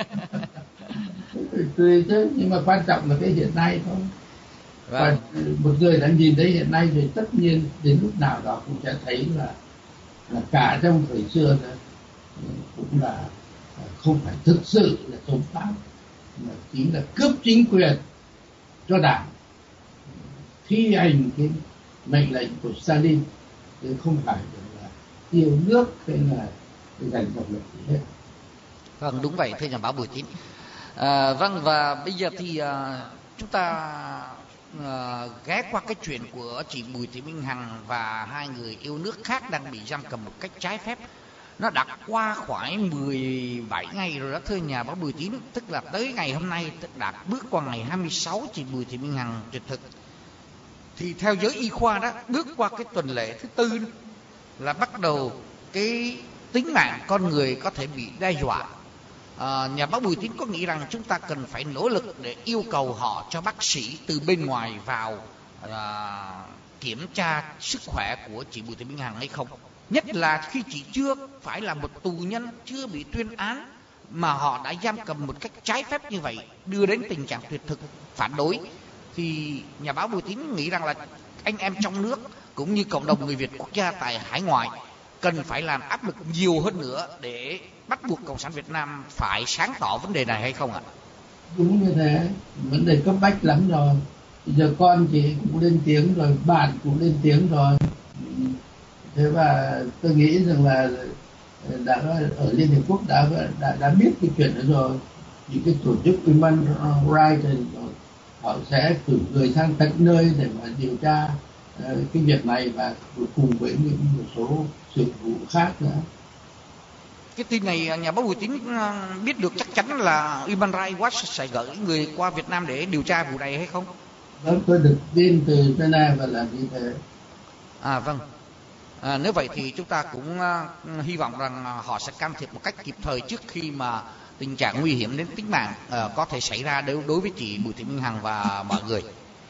Tùy chứ, nhưng mà quan trọng là cái hiện nay thôi. Và một người đã nhìn thấy hiện nay thì tất nhiên đến lúc nào đó cũng sẽ thấy là, là cả trong thời xưa đó, cũng là không phải thực sự là chống Pháp, mà chính là cướp chính quyền cho đảng, thi hành cái mệnh lệnh của Stalin, chứ không phải là yêu nước hay là giành độc lập gì hết.
Vâng, đúng vậy thưa nhà báo Bùi Tín. À, vâng, và bây giờ thì uh, chúng ta uh, ghé qua cái chuyện của chị Bùi Thị Minh Hằng và hai người yêu nước khác đang bị giam cầm một cách trái phép. Nó đã qua khoảng mười bảy ngày rồi đó thưa nhà báo Bùi Tín, tức là tới ngày hôm nay, tức đã bước qua ngày hai mươi sáu chị Bùi Thị Minh Hằng tuyệt thực. Thì theo giới y khoa đó, bước qua cái tuần lễ thứ tư là bắt đầu cái tính mạng con người có thể bị đe dọa. À, nhà báo Bùi Tín có nghĩ rằng chúng ta cần phải nỗ lực để yêu cầu họ cho bác sĩ từ bên ngoài vào à, kiểm tra sức khỏe của chị Bùi Thị Minh Hằng hay không? Nhất là khi chị chưa phải là một tù nhân, chưa bị tuyên án, mà họ đã giam cầm một cách trái phép như vậy, đưa đến tình trạng tuyệt thực, phản đối. Thì nhà báo Bùi Tín nghĩ rằng là anh em trong nước cũng như cộng đồng người Việt quốc gia tại hải ngoại cần phải làm áp lực nhiều hơn nữa để bắt buộc Cộng sản Việt Nam phải sáng tỏ vấn đề này hay không ạ?
Đúng như thế, vấn đề cấp bách lắm rồi. Giờ con chị cũng lên tiếng rồi, bạn cũng lên tiếng rồi. Thế và tôi nghĩ rằng là đã ở Liên Hiệp Quốc đã đã đã biết cái chuyện đó rồi. Những cái tổ chức Human Rights họ sẽ cử người sang tận nơi để mà điều tra uh, cái việc này, và cùng với những một số sự vụ khác nữa.
Cái tin này nhà báo Bùi Tín biết được chắc chắn là Human Rights Watch sẽ gửi người qua Việt Nam để điều tra vụ này hay không?
Vâng, tôi được tin từ Geneva là như thế.
À vâng. À, nếu vậy thì chúng ta cũng uh, hy vọng rằng họ sẽ can thiệp một cách kịp thời trước khi mà tình trạng nguy hiểm đến tính mạng uh, có thể xảy ra đối, đối với chị Bùi Thị Minh Hằng và mọi người.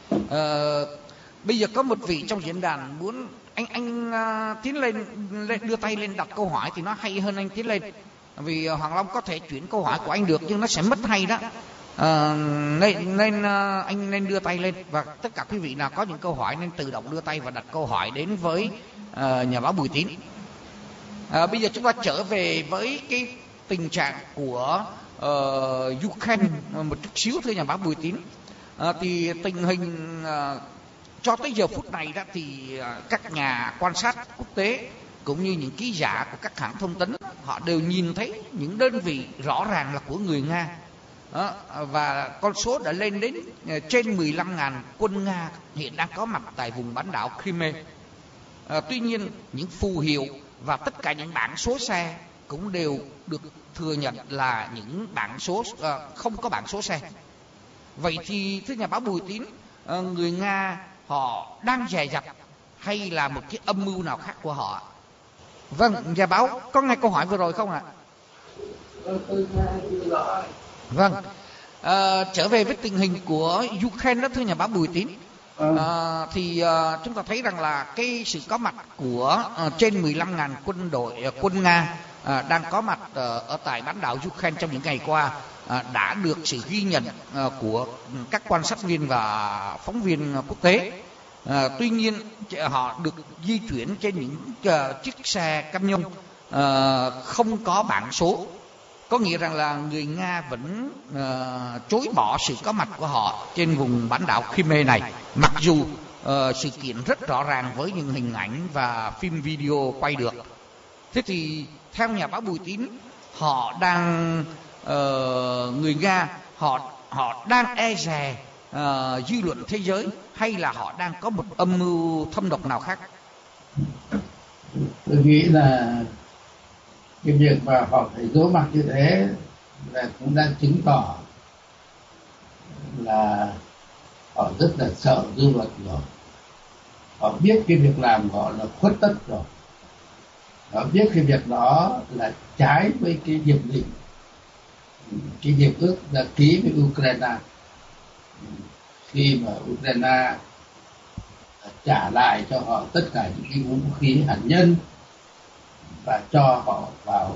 Uh, bây giờ có một vị trong diễn đàn muốn anh anh uh, tiến lên, lên đưa tay lên đặt câu hỏi thì nó hay hơn anh tiến lên, vì uh, Hoàng Long có thể chuyển câu hỏi của anh được nhưng nó sẽ mất hay đó. Uh, nên nên uh, anh nên đưa tay lên, và tất cả quý vị nào có những câu hỏi nên tự động đưa tay và đặt câu hỏi đến với uh, nhà báo Bùi Tín. Uh, bây giờ chúng ta trở về với cái tình trạng của uh, Ukraine một chút xíu thưa nhà báo Bùi Tín. Uh, thì tình hình uh, cho tới giờ phút này đó thì uh, các nhà quan sát quốc tế cũng như những ký giả của các hãng thông tấn họ đều nhìn thấy những đơn vị rõ ràng là của người Nga. Đó, và con số đã lên đến trên mười lăm nghìn quân Nga hiện đang có mặt tại vùng bán đảo Crimea. À, tuy nhiên những phù hiệu và tất cả những bảng số xe cũng đều được thừa nhận là những bảng số à, không có bảng số xe. Vậy thì thưa nhà báo Bùi Tín, à, người Nga họ đang dè dặt hay là một cái âm mưu nào khác của họ? Vâng, nhà báo có nghe câu hỏi vừa rồi không ạ? Vâng, à, trở về với tình hình của Ukraine đó thưa nhà báo Bùi Tín, à, thì à, chúng ta thấy rằng là cái sự có mặt của à, trên mười lăm nghìn quân đội à, quân Nga à, đang có mặt à, ở tại bán đảo Ukraine trong những ngày qua à, đã được sự ghi nhận à, của các quan sát viên và phóng viên quốc tế. À, tuy nhiên họ được di chuyển trên những uh, chiếc xe cam nhông uh, không có bảng số, có nghĩa rằng là người Nga vẫn uh, chối bỏ sự có mặt của họ trên vùng bán đảo Crimea này, mặc dù uh, sự kiện rất rõ ràng với những hình ảnh và phim video quay được. Thế thì theo nhà báo Bùi Tín, họ đang uh, người Nga họ họ đang e dè uh, dư luận thế giới, hay là họ đang có một âm mưu thâm độc nào khác?
Tôi nghĩ là cái việc mà họ phải giấu mặt như thế là cũng đang chứng tỏ là họ rất là sợ dư luận rồi. Họ biết cái việc làm của họ là khuất tất rồi. Họ biết cái việc đó là trái với cái hiệp định, cái hiệp ước đã ký với Ukraine, khi mà Ukraine trả lại cho họ tất cả những cái vũ khí hạt nhân và cho họ vào,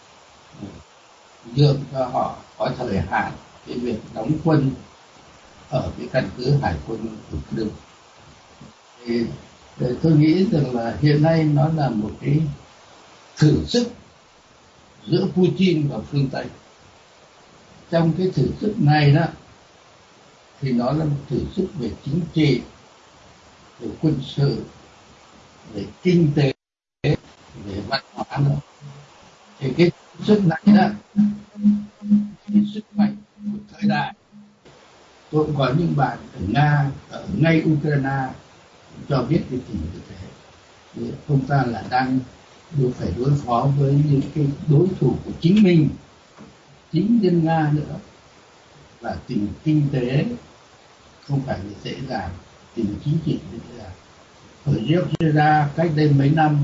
nhượng cho họ có thời hạn cái việc đóng quân ở cái căn cứ hải quân của Crimea. Thì tôi nghĩ rằng là hiện nay nó là một cái thử sức giữa Putin và phương Tây. Trong cái thử sức này đó thì nó là một thử sức về chính trị, về quân sự, về kinh tế, về văn hóa nữa. Thì cái sức này đó, cái sức mạnh của thời đại. Tôi cũng có những bạn ở Nga, ở ngay Ukraine cho biết cái tình như thế. Thì ông ta là đang phải đối phó với những cái đối thủ của chính mình, chính dân Nga nữa, và tình kinh tế không phải là dễ dàng, tình chính trị dễ dàng. Ở Georgia cách đây mấy năm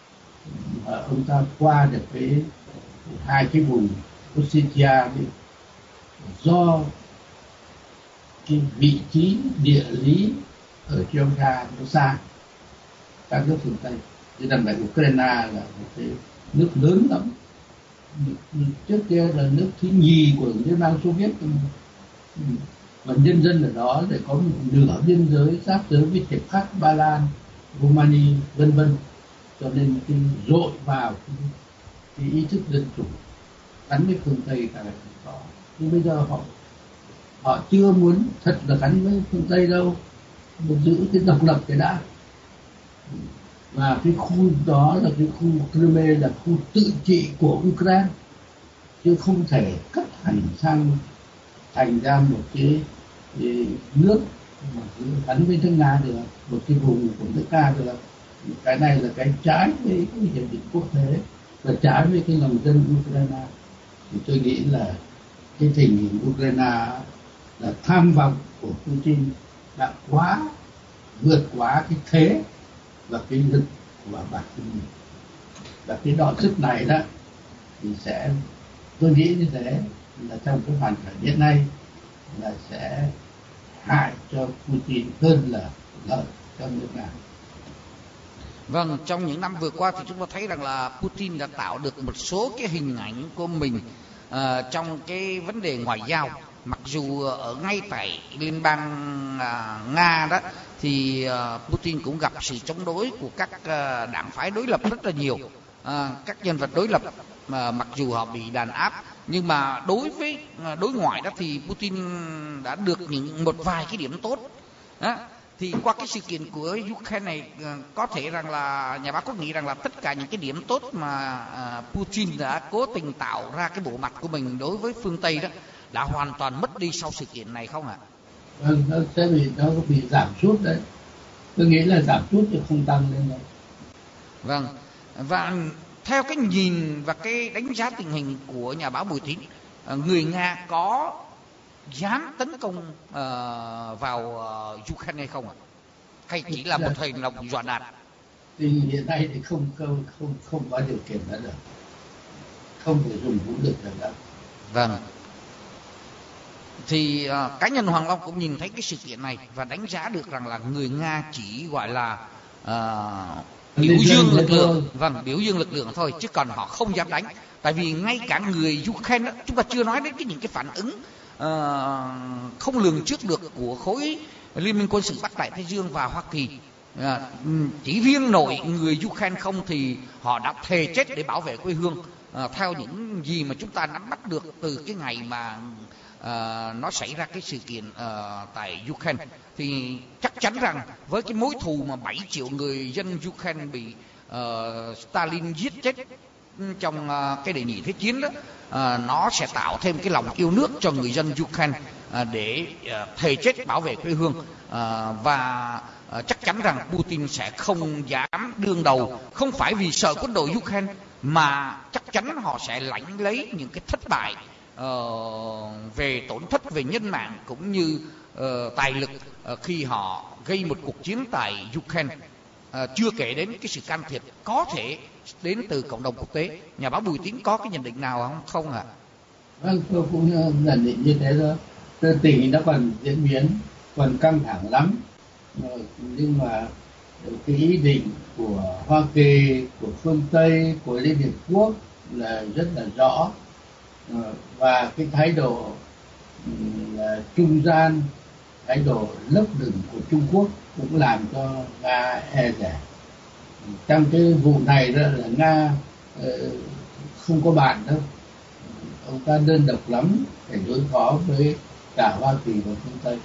ông ta qua được cái hai cái vùng Ossetia, do cái vị trí địa lý ở Georgia nó xa các nước phương Tây, chứ đằng này Ukraine là một cái nước lớn lắm. Trước kia là nước thứ nhì của Liên bang Xô Viết, và nhân dân ở đó để có một nửa biên giới giáp giới với Czech Pháp, Ba Lan, Romania, vân vân, cho nên cái dội vào cái, cái ý thức dân chủ gắn với phương Tây càng ngày càng rõ. Nhưng bây giờ họ họ chưa muốn thật là gắn với phương Tây đâu, muốn giữ cái độc lập cái đã. Và cái khu đó là cái khu Crimea, là khu tự trị của Ukraine, chứ không thể cắt hẳn sang thành ra một cái, cái nước mà gắn với nước Nga được, một cái vùng của nước Nga được. Cái này là cái trái với cái hiệp định quốc tế và trái với cái lòng dân Ukraine. Thì tôi nghĩ là cái tình hình Ukraine là tham vọng của Putin đã quá vượt quá cái thế và cái lực của bản thân mình. Và cái đọ sức này đó thì sẽ, tôi nghĩ như thế là trong cái hoàn cảnh hiện nay là sẽ hại cho Putin hơn là lợi cho nước Nga.
Vâng, trong những năm vừa qua thì chúng ta thấy rằng là Putin đã tạo được một số cái hình ảnh của mình uh, trong cái vấn đề ngoại giao. Mặc dù ở ngay tại liên bang uh, Nga đó thì uh, Putin cũng gặp sự chống đối của các uh, đảng phái đối lập rất là nhiều, uh, các nhân vật đối lập, uh, mặc dù họ bị đàn áp, nhưng mà đối với uh, đối ngoại đó thì Putin đã được những một vài cái điểm tốt đó. Thì qua cái sự kiện của Ukraine này, có thể rằng là nhà báo có nghĩ rằng là tất cả những cái điểm tốt mà uh, Putin đã cố tình tạo ra cái bộ mặt của mình đối với phương Tây đó đã hoàn toàn mất đi sau sự kiện này không ạ?
Vâng, nó sẽ bị nó bị giảm sút đấy. Tôi nghĩ là giảm sút chứ không tăng lên đâu.
Vâng, và theo cái nhìn và cái đánh giá tình hình của nhà báo Bùi Tín, người Nga có dám tấn công uh, vào uh, Ukraine không ạ? Hay chỉ là một hành động dọa nạt?
Thì hiện nay thì không không không không có điều kiện đó được, không thể dùng vũ lực được đâu.
Vâng. Thì uh, cá nhân Hoàng Long cũng nhìn thấy cái sự kiện này và đánh giá được rằng là người Nga chỉ gọi là uh, biểu dương lực lượng, vâng, biểu dương lực lượng thôi, chứ còn họ không dám đánh. Tại vì ngay cả người Ukraine, chúng ta chưa nói đến cái những cái phản ứng uh, không lường trước được của khối liên minh quân sự Bắc Đại Tây Dương và Hoa Kỳ. Uh, chỉ riêng nội người Ukraine không thì họ đã thề chết để bảo vệ quê hương. Uh, theo những gì mà chúng ta nắm bắt được từ cái ngày mà uh, nó xảy ra cái sự kiện uh, tại Ukraine, thì chắc chắn rằng với cái mối thù mà bảy triệu người dân Ukraine bị uh, Stalin giết chết trong uh, cái đệ nhị thế chiến đó, uh, nó sẽ tạo thêm cái lòng yêu nước cho người dân Ukraine uh, để uh, thề chết bảo vệ quê hương. Uh, và uh, chắc chắn rằng Putin sẽ không dám đương đầu, không phải vì sợ quân đội Ukraine, mà chắc chắn họ sẽ lãnh lấy những cái thất bại uh, về tổn thất về nhân mạng cũng như uh, tài lực uh, khi họ gây một cuộc chiến tại Ukraine. Uh, chưa kể đến cái sự can thiệp có thể đến từ cộng đồng quốc tế. Nhà báo Bùi Tín có cái nhận định nào không không ạ?
Vâng, tôi cũng nhận định như thế thôi. Tình hình nó còn diễn biến, còn căng thẳng lắm. Nhưng mà cái ý định của Hoa Kỳ, của phương Tây, của Liên Hiệp Quốc là rất là rõ. Và cái thái độ là trung gian, thái độ lấp lửng của Trung Quốc cũng làm cho Nga e dè. Trong cái vụ này đó là Nga uh, không có bạn đâu, ông ta đơn độc lắm để đối phó với cả Hoa Kỳ và phương Tây.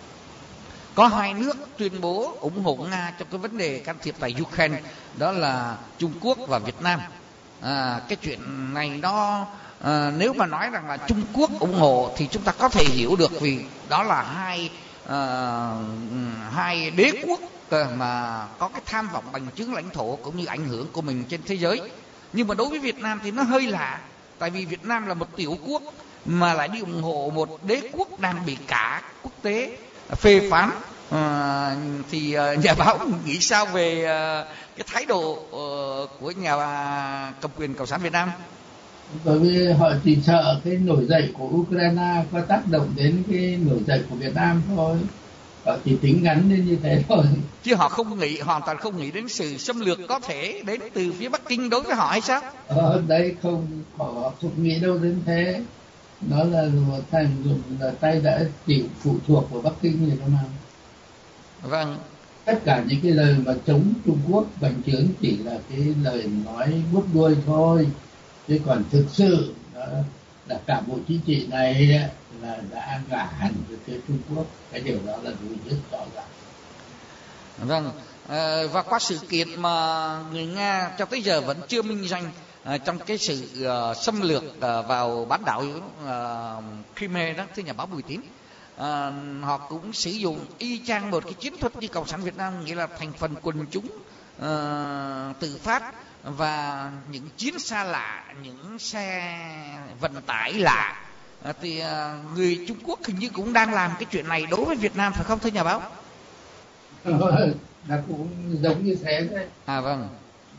Có hai nước tuyên bố ủng hộ Nga trong cái vấn đề can thiệp tại Ukraine, đó là Trung Quốc và Việt Nam. À, cái chuyện này nó à, nếu mà nói rằng là Trung Quốc ủng hộ thì chúng ta có thể hiểu được, vì đó là hai à, hai đế quốc mà có cái tham vọng bành trướng lãnh thổ cũng như ảnh hưởng của mình trên thế giới. Nhưng mà đối với Việt Nam thì nó hơi lạ, tại vì Việt Nam là một tiểu quốc mà lại đi ủng hộ một đế quốc đang bị cả quốc tế phê phán. À, thì uh, nhà báo nghĩ sao về uh, cái thái độ uh, của nhà uh, cầm quyền Cộng sản Việt Nam?
Bởi vì họ chỉ sợ cái nổi dậy của Ukraine có tác động đến cái nổi dậy của Việt Nam thôi. Họ chỉ tính ngắn đến như thế thôi,
chứ họ không nghĩ, hoàn toàn không nghĩ đến sự xâm lược có thể đến từ phía Bắc Kinh đối với họ hay sao?
Ở đây không, họ không nghĩ đâu đến thế. Nó là một thành dụng là tay đã chịu phụ thuộc vào Bắc Kinh rồi đó mà.
Vâng.
Tất cả những cái lời mà chống Trung Quốc bành trướng chỉ là cái lời nói vuốt đuôi thôi, chứ còn thực sự đó là cả bộ chính trị này là đã ngả hẳn về phía Trung Quốc. Cái điều đó là điều rất rõ ràng.
Vâng. À, và qua sự kiện mà người Nga cho tới giờ vẫn chưa minh danh à, trong cái sự uh, xâm lược uh, vào bán đảo uh, Crimea đó, thưa nhà báo Bùi Tín, à, họ cũng sử dụng y chang một cái chiến thuật như Cộng sản Việt Nam, nghĩa là thành phần quần chúng uh, tự phát và những chiến xa lạ, những xe vận tải lạ. À, thì à, người Trung Quốc hình như cũng đang làm cái chuyện này đối với Việt Nam, phải không thưa nhà báo?
Nó cũng giống như thế đấy.
À vâng.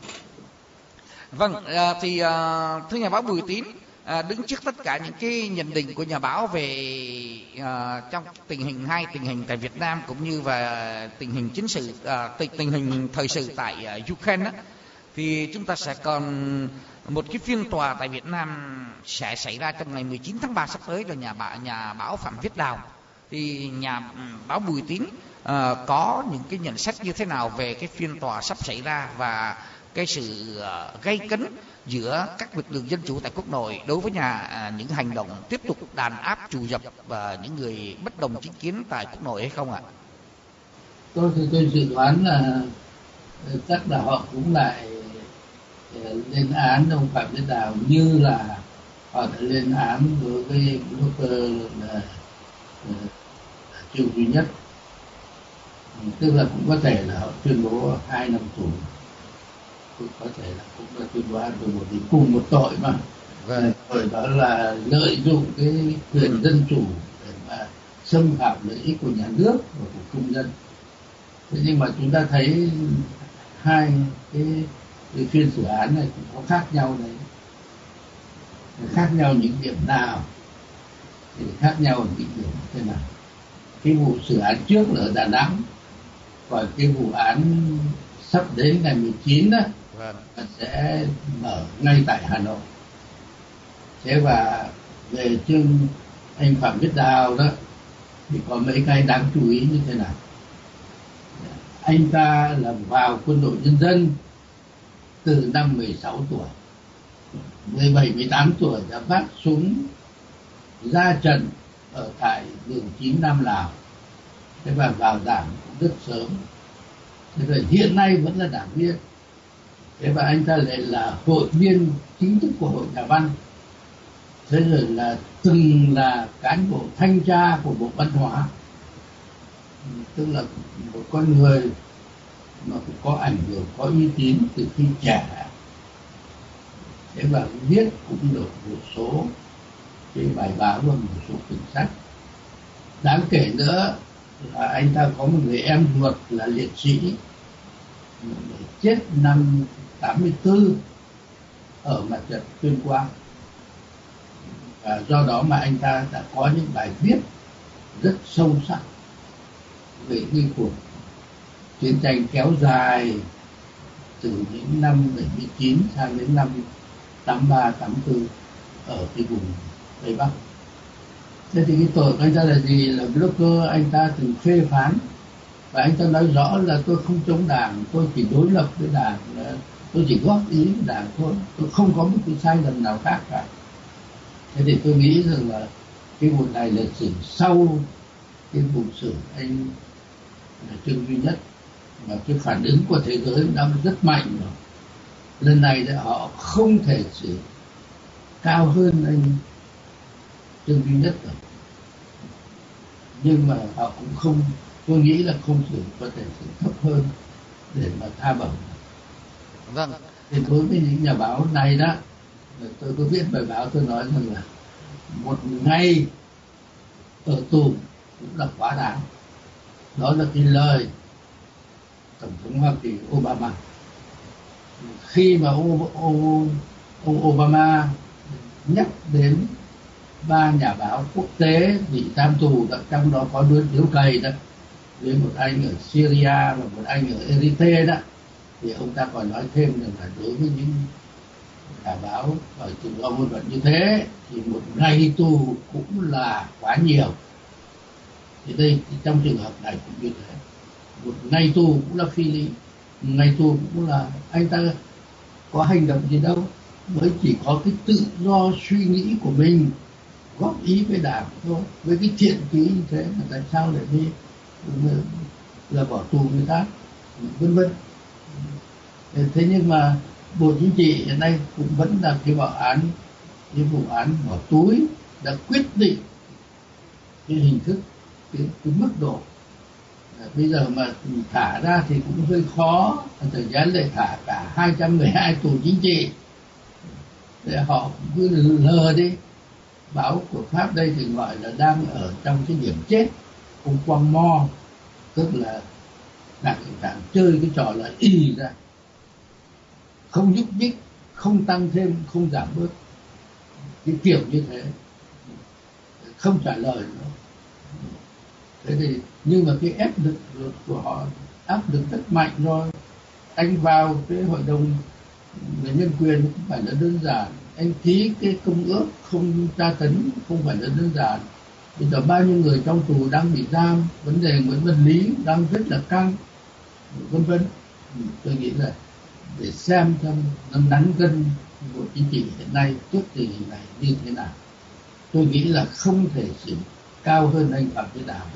Vâng, à, thì à, thưa nhà báo Bùi Tín, à, đứng trước tất cả những cái nhận định của nhà báo về à, trong tình hình hai tình hình tại Việt Nam cũng như về tình hình chính sự, à, tình, tình hình thời sự tại à, Ukraine đó, thì chúng ta sẽ còn một cái phiên tòa tại Việt Nam sẽ xảy ra trong ngày mười chín tháng ba sắp tới, là nhà báo, nhà báo Phạm Viết Đào. Thì nhà báo Bùi Tín uh, có những cái nhận xét như thế nào về cái phiên tòa sắp xảy ra và cái sự uh, gây cấn giữa các lực lượng dân chủ tại quốc nội đối với nhà uh, những hành động tiếp tục đàn áp trù dập và những người bất đồng chính kiến tại quốc nội hay không ạ?
Tôi thì tôi dự đoán là chắc là họ cũng lại lên án ông Phạm Viết Đào như là họ đã lên án đối với lúc là Trương Duy Nhất, tức là cũng có thể là họ tuyên bố hai năm tù, cũng có thể là cũng là tuyên bố hai năm tù vì cùng một tội mà. Vâng. Tội đó là lợi dụng cái quyền dân chủ để mà xâm phạm lợi ích của nhà nước và của công dân. Thế nhưng mà chúng ta thấy hai cái, cái phiên xử án này cũng có khác nhau đấy. Khác nhau những điểm nào? Thì khác nhau ở những điểm thế nào? Cái vụ xử án trước là ở Đà Nẵng, còn cái vụ án sắp đến ngày mười chín đó,
vâng.
sẽ mở ngay tại Hà Nội. Thế và về chương anh Phạm Viết Đào đó thì có mấy cái đáng chú ý như thế nào. Anh ta là vào quân đội nhân dân từ năm mười sáu tuổi, mười bảy mười tám tuổi đã vác súng ra trận ở tại đường chín Nam Lào. Thế và vào đảng cũng rất sớm. Thế rồi hiện nay vẫn là đảng viên. Thế và anh ta lại là hội viên chính thức của Hội Nhà văn. Thế rồi là từng là cán bộ thanh tra của Bộ Văn hóa. Tức là một con người mà cũng có ảnh hưởng, có uy tín từ khi trẻ. Thế và viết cũng được một số cái bài báo và một số quyển sách. Đáng kể nữa là anh ta có một người em ruột là liệt sĩ, chết năm tám mươi tư ở mặt trận Tuyên Quang. Và do đó mà anh ta đã có những bài viết rất sâu sắc về cái cuộc chiến tranh kéo dài từ những năm bảy mươi chín sang đến năm tám ba tám tư ở cái vùng Tây Bắc. Thế thì cái tội của anh ta là gì? Là blogger. Anh ta từng phê phán và anh ta nói rõ là tôi không chống đảng, tôi chỉ đối lập với đảng, tôi chỉ góp ý với đảng thôi, tôi không có một cái sai lầm nào khác cả. Thế thì tôi nghĩ rằng là cái vụ này là sử sau cái vụ sử anh là Trương Duy Nhất, mà cái phản ứng của thế giới đã rất mạnh rồi. Lần này thì họ không thể xử cao hơn anh Trương Duy Nhất rồi, nhưng mà họ cũng không, tôi nghĩ là không xử, có thể xử thấp hơn để mà tha bổng.
Vâng.
Thì đối với những nhà báo này đó, tôi có viết bài báo, tôi nói rằng là một ngày ở tù cũng là quá đáng. Đó là cái lời Tổng thống Hoa Kỳ Obama. Khi mà ông, ông, ông Obama nhắc đến ba nhà báo quốc tế bị giam tù đó, trong đó có đứa Điếu Cày đó, với một anh ở Syria và một anh ở Eritrea đó, thì ông ta còn nói thêm rằng là đối với những nhà báo ở tự do ngôn luận như thế thì một ngày tù cũng là quá nhiều. Thì đây trong trường hợp này cũng như thế, một ngày tù cũng là phi lý, một ngày tù cũng là anh ta có hành động gì đâu, mới chỉ có cái tự do suy nghĩ của mình, góp ý với đảng thôi, với cái thiện chí như thế mà tại sao lại đi là bỏ tù người ta, vân vân. Thế nhưng mà Bộ Chính trị hiện nay cũng vẫn là cái vụ án, cái vụ án bỏ túi đã quyết định cái hình thức, cái, cái mức độ. À, bây giờ mà thả ra thì cũng hơi khó, thời gian lại thả cả hai trăm mười hai tù chính trị để họ cứ lờ đi. Báo của Pháp đây thì gọi là đang ở trong cái điểm chết, ông Quang Mo, tức là đảng cộng sản chơi cái trò là ì ra, không nhúc nhích, không tăng thêm, không giảm bớt, cái kiểu như thế, không trả lời nữa. Thế thì nhưng mà cái ép lực của họ áp lực rất mạnh rồi. Anh vào cái hội đồng về nhân quyền không phải là đơn giản, anh ký cái công ước không tra tấn không phải là đơn giản. Bây giờ bao nhiêu người trong tù đang bị giam, vấn đề Nguyễn Văn Lý đang rất là căng, vân vân. Tôi nghĩ là để xem cho nó nắn gân Bộ Chính trị hiện nay trước tình hình này như thế nào, tôi nghĩ là không thể xử cao hơn anh Phạm Viết Đào.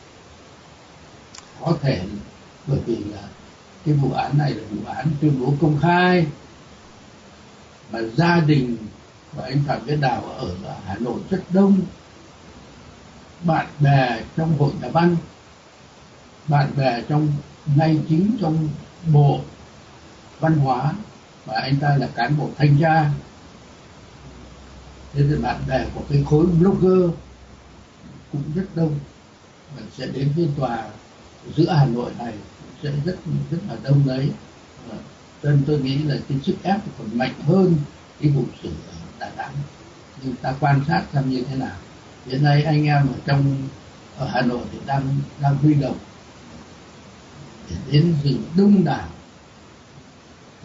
Có thể bởi vì là cái vụ án này là vụ án tuyên bố công khai, mà gia đình của anh Phạm Viết Đào ở Hà Nội rất đông, bạn bè trong Hội Nhà văn, bạn bè trong ngay chính trong Bộ Văn hóa, và anh ta là cán bộ thanh tra. Thế thì bạn bè của cái khối blogger cũng rất đông, và sẽ đến phiên tòa giữa Hà Nội này sẽ rất rất là đông đấy. Cho nên tôi nghĩ là cái sức ép còn mạnh hơn cái vụ xử ở Đà Nẵng. Nhưng ta quan sát xem như thế nào. Hiện nay anh em ở trong ở Hà Nội thì đang đang huy động để đến dự đông đảo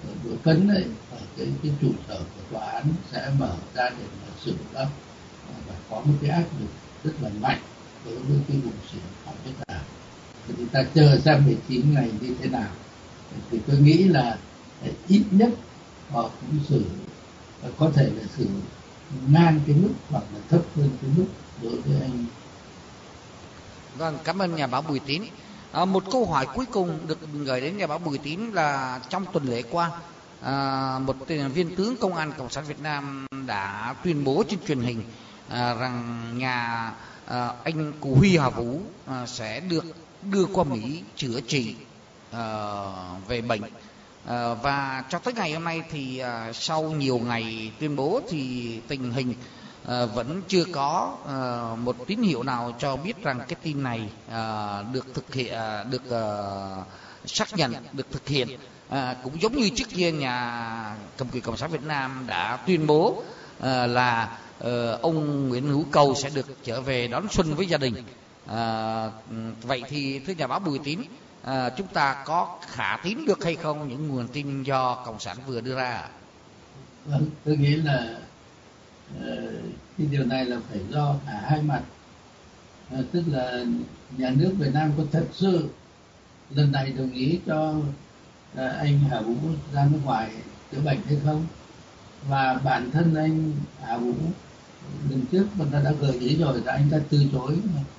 Đội Cấn đấy ở cái, cái trụ sở của tòa án sẽ mở ra để mà xử đó, và có một cái áp lực rất là mạnh đối với cái vụ xử Phạm Viết Đào. Thì ta chờ xem mười chín ngày như thế nào. Thì tôi nghĩ là ít nhất họ cũng xử, có thể là xử ngang cái mức hoặc là thấp hơn cái mức đối với anh.
Vâng, cảm ơn nhà báo Bùi Tín. À, một câu hỏi cuối cùng được gửi đến nhà báo Bùi Tín là trong tuần lễ qua, à, một viên tướng Công an Cộng sản Việt Nam đã tuyên bố trên truyền hình à, rằng nhà à, anh Cụ Huy Hà Vũ à, sẽ được đưa qua Mỹ chữa trị à, về bệnh. À, và cho tới ngày hôm nay thì à, sau nhiều ngày tuyên bố thì tình hình à, vẫn chưa có à, một tín hiệu nào cho biết rằng cái tin này à, được thực hiện, à, được à, xác nhận, được thực hiện. À, cũng giống như trước kia nhà cầm quyền Cộng sản Việt Nam đã tuyên bố à, là à, ông Nguyễn Hữu Cầu sẽ được trở về đón xuân với gia đình. À, vậy thì thưa nhà báo Bùi Tín, à, chúng ta có khả tín được hay không những nguồn tin do Cộng sản vừa đưa ra?
Vâng, tôi nghĩ là uh, cái điều này là phải do cả hai mặt. Uh, tức là nhà nước Việt Nam có thật sự lần này đồng ý cho uh, anh Hà Vũ ra nước ngoài chữa bệnh hay không, và bản thân anh Hà Vũ lần trước người ta đã gợi ý rồi là anh ta từ chối.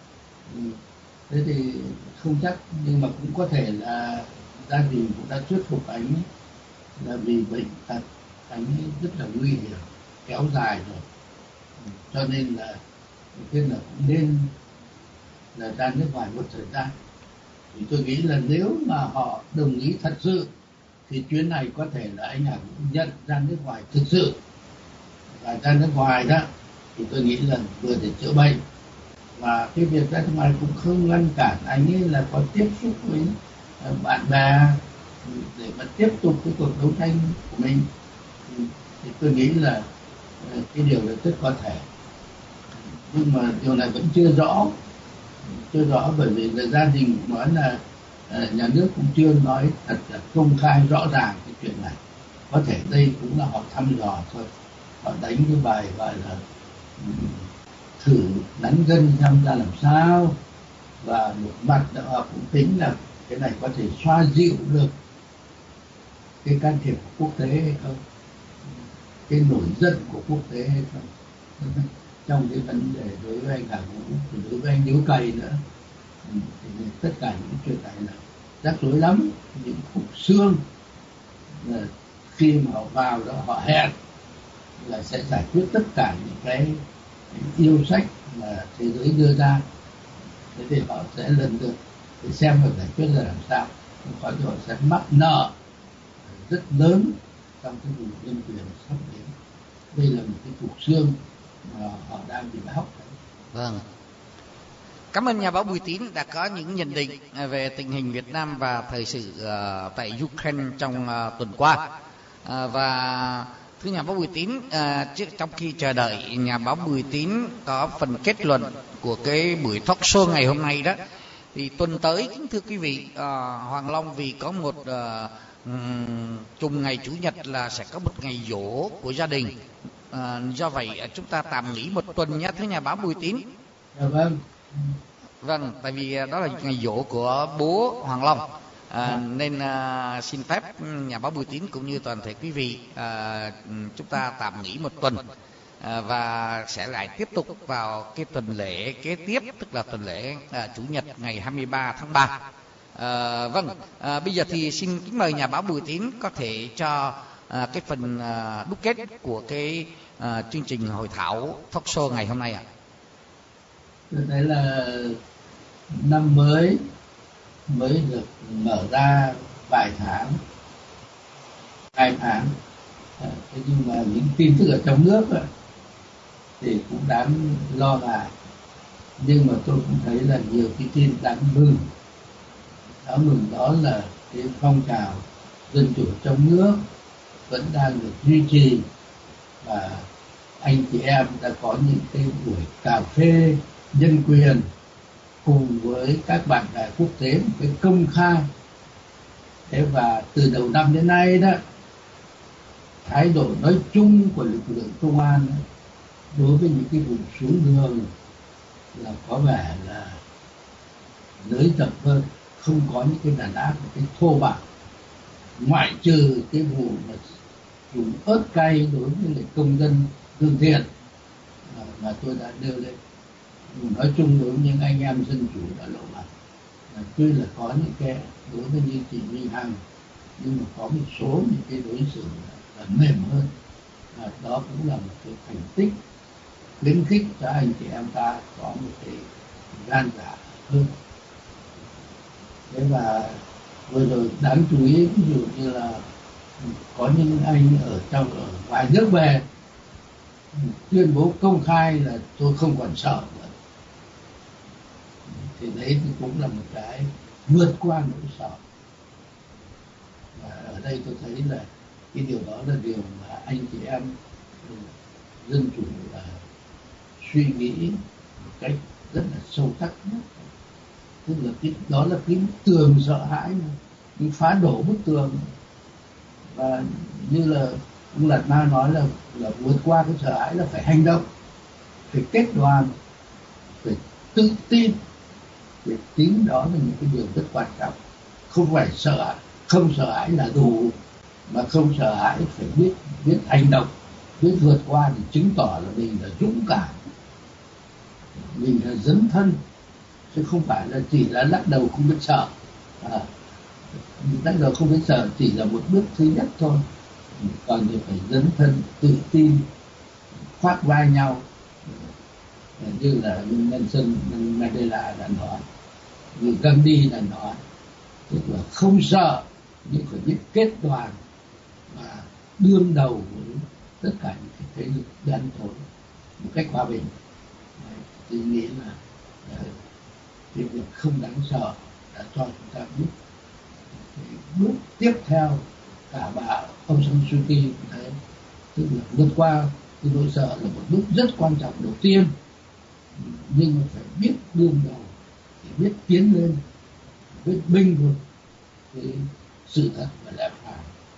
Thế thì không chắc, nhưng mà cũng có thể là gia đình cũng đã thuyết phục anh là vì bệnh tật anh rất là nguy hiểm, kéo dài rồi, cho nên là khuyên là cũng nên là ra nước ngoài một thời gian. Thì tôi nghĩ là nếu mà họ đồng ý thật sự thì chuyến này có thể là anh Hà cũng nhận ra nước ngoài thực sự, và ra nước ngoài đó thì tôi nghĩ là vừa để chữa bệnh, và cái việc ra nước ngoài cũng không ngăn cản anh ấy là có tiếp xúc với bạn bè để mà tiếp tục cái cuộc đấu tranh của mình. Thì tôi nghĩ là cái điều này rất có thể, nhưng mà điều này vẫn chưa rõ, chưa rõ bởi vì là gia đình cũng nói là nhà nước cũng chưa nói thật là công khai rõ ràng cái chuyện này. Có thể đây cũng là họ thăm dò thôi, họ đánh cái bài gọi là thử đánh gân xem ra làm sao, và một mặt nữa họ cũng tính là cái này có thể xoa dịu được cái can thiệp của quốc tế hay không, cái nổi giận của quốc tế hay không trong cái vấn đề đối với anh Hà Vũ, đối với anh Điếu Cày nữa. Thì tất cả những chuyện này là rắc rối lắm. Những khúc xương là khi mà họ vào đó họ hẹn là sẽ giải quyết tất cả những cái yêu sách mà thế giới đưa ra, thế thì họ sẽ lần lượt để xem và giải quyết là làm sao. Có thể họ sẽ mắc nợ rất lớn trong cái vụ nhân quyền sắp đến. Đây là một cái cục xương mà họ đang bị hóc.
Vâng, cảm ơn nhà báo Bùi Tín đã có những nhận định về tình hình Việt Nam và thời sự uh, tại Ukraine trong uh, tuần qua. Uh, và thưa nhà báo Bùi Tín, uh, trước trong khi chờ đợi nhà báo Bùi Tín có phần kết luận của cái buổi talk show ngày hôm nay đó, thì tuần tới kính thưa quý vị, uh, Hoàng Long vì có một uh, um, trùng ngày Chủ nhật là sẽ có một ngày giỗ của gia đình. Uh, do vậy uh, chúng ta tạm nghỉ một tuần nhé thưa nhà báo Bùi Tín.
Dạ vâng.
Vâng, tại vì đó là ngày giỗ của bố Hoàng Long, à, nên à, xin phép nhà báo Bùi Tín cũng như toàn thể quý vị à, chúng ta tạm nghỉ một tuần, à, và sẽ lại tiếp tục vào cái tuần lễ kế tiếp, tức là tuần lễ à, Chủ nhật ngày hai mươi ba tháng ba. À, vâng, à, bây giờ thì xin kính mời nhà báo Bùi Tín có thể cho à, cái phần à, đúc kết của cái à, chương trình hội thảo talk show ngày hôm nay ạ.
Tôi thấy là năm mới mới được mở ra vài tháng, hai tháng, thế nhưng mà những tin tức ở trong nước ấy, thì cũng đáng lo ngại. Nhưng mà tôi cũng thấy là nhiều cái tin đáng mừng. Đáng mừng đó là cái phong trào dân chủ trong nước vẫn đang được duy trì, và anh chị em đã có những cái buổi cà phê nhân quyền cùng với các bạn bè quốc tế một cái công khai. Thế và từ đầu năm đến nay đó thái độ nói chung của lực lượng công an đối với những cái vụ xuống đường là có vẻ là nới rộng hơn, không có những cái đàn áp một cái thô bạo, ngoại trừ cái vụ mà dùng ớt cay đối với lại công dân lương thiện mà, mà tôi đã nêu lên. Nói chung đối với những anh em dân chủ đã lộ mặt, là tuy là có những cái đối với như chị Minh Hằng, nhưng mà có một số những cái đối xử là, là mềm hơn, và đó cũng là một cái thành tích khuyến khích cho anh chị em ta có một cái gan dạ hơn. Thế và vừa rồi đáng chú ý, ví dụ như là có những anh ở trong ở ngoài nước về tuyên bố công khai là tôi không còn sợ nữa, thì đấy thì cũng là một cái vượt qua nỗi sợ. Và ở đây tôi thấy là cái điều đó là điều mà anh chị em dân chủ là suy nghĩ một cách rất là sâu sắc nhất. Tức là cái đó là cái tường sợ hãi mà nhưng phá đổ bức tường, và như là ông Lạt Ma nói là là vượt qua cái sợ hãi là phải hành động, phải kết đoàn, phải tự tin. Cái tính đó là những cái điều rất quan trọng. Không phải sợ, không sợ hãi là đủ, mà không sợ hãi phải biết biết hành động, biết vượt qua thì chứng tỏ là mình là dũng cảm, mình là dấn thân, chứ không phải là chỉ là lắc đầu không biết sợ. À, lắc đầu không biết sợ chỉ là một bước thứ nhất thôi, còn thì phải dấn thân, tự tin, khoác vai nhau, như là Nelson Mandela đã nói, như Gandhi đã nói, tức là không sợ nhưng phải biết kết đoàn và đương đầu với tất cả những cái thế lực đen tối một cách hòa bình. Tôi nghĩ là cái việc không đáng sợ đã cho chúng ta biết cái bước tiếp theo. Cả bà ông San Suu Kyi cũng thế, tức là vượt qua cái nỗi sợ là một bước rất quan trọng đầu tiên, nhưng mà phải biết đương đầu, phải biết tiến lên, biết binh vực cái sự thật và lẽ phải.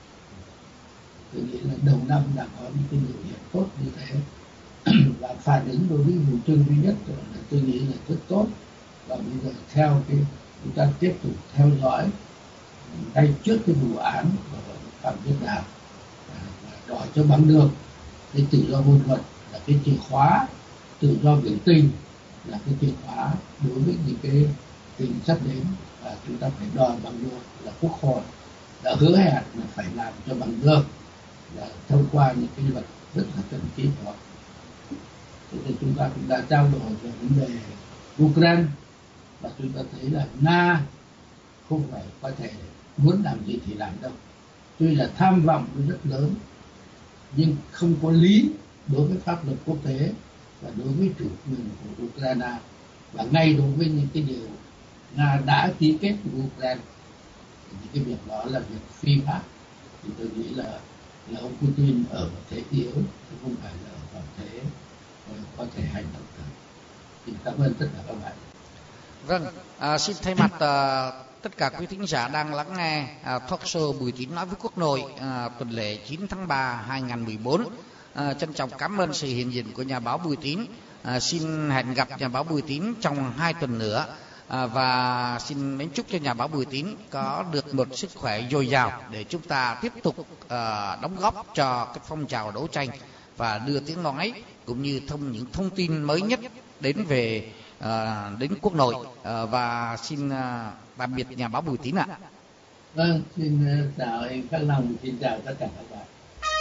Tôi nghĩ là đầu năm đã có những cái biểu hiện tốt như thế và phản ứng đối với vụ Trương Duy Nhất là tôi nghĩ là rất tốt. Và bây giờ theo cái chúng ta tiếp tục theo dõi ngay trước cái vụ án của Phạm Viết Đào, đòi cho bằng được cái tự do ngôn luận là cái chìa khóa, tự do biểu tình là cái chìa khóa đối với những cái tình sắp đến, và chúng ta phải đòi bằng được là Quốc hội đã hứa hẹn là phải làm cho bằng được, là thông qua những cái luật rất là cần thiết đó. Thế thì chúng ta cũng đã trao đổi về vấn đề Ukraine, và chúng ta thấy là Nga không phải có thể muốn làm gì thì làm đâu. Tuy là tham vọng nó rất lớn, nhưng không có lý đối với pháp luật quốc tế và đối với chủ quyền của Ukraine, và ngay đối với những cái điều Nga đã ký kết với Ukraine, những cái việc đó là việc phi pháp. Thì tôi nghĩ là là ông Putin ở một thế yếu, chứ không phải là ở một thế có thể hành động được. Thì cảm ơn tất cả các bạn.
Vâng, à, xin thay mặt à, tất cả quý thính giả đang lắng nghe à, talk show Bùi Tín nói với Quốc nội à, tuần lễ chín tháng ba hai nghìn không trăm mười bốn. À, trân trọng cảm ơn sự hiện diện của nhà báo Bùi Tín. À, xin hẹn gặp nhà báo Bùi Tín trong hai tuần nữa. À, và xin mến chúc cho nhà báo Bùi Tín có được một sức khỏe dồi dào để chúng ta tiếp tục à, đóng góp cho cái phong trào đấu tranh và đưa tiếng nói cũng như thông những thông tin mới nhất đến về à, đến quốc nội. À, và xin à, tạm biệt nhà báo Bùi Tín ạ.
Vâng, xin chào anh Khắc Long, xin chào tất cả các bạn.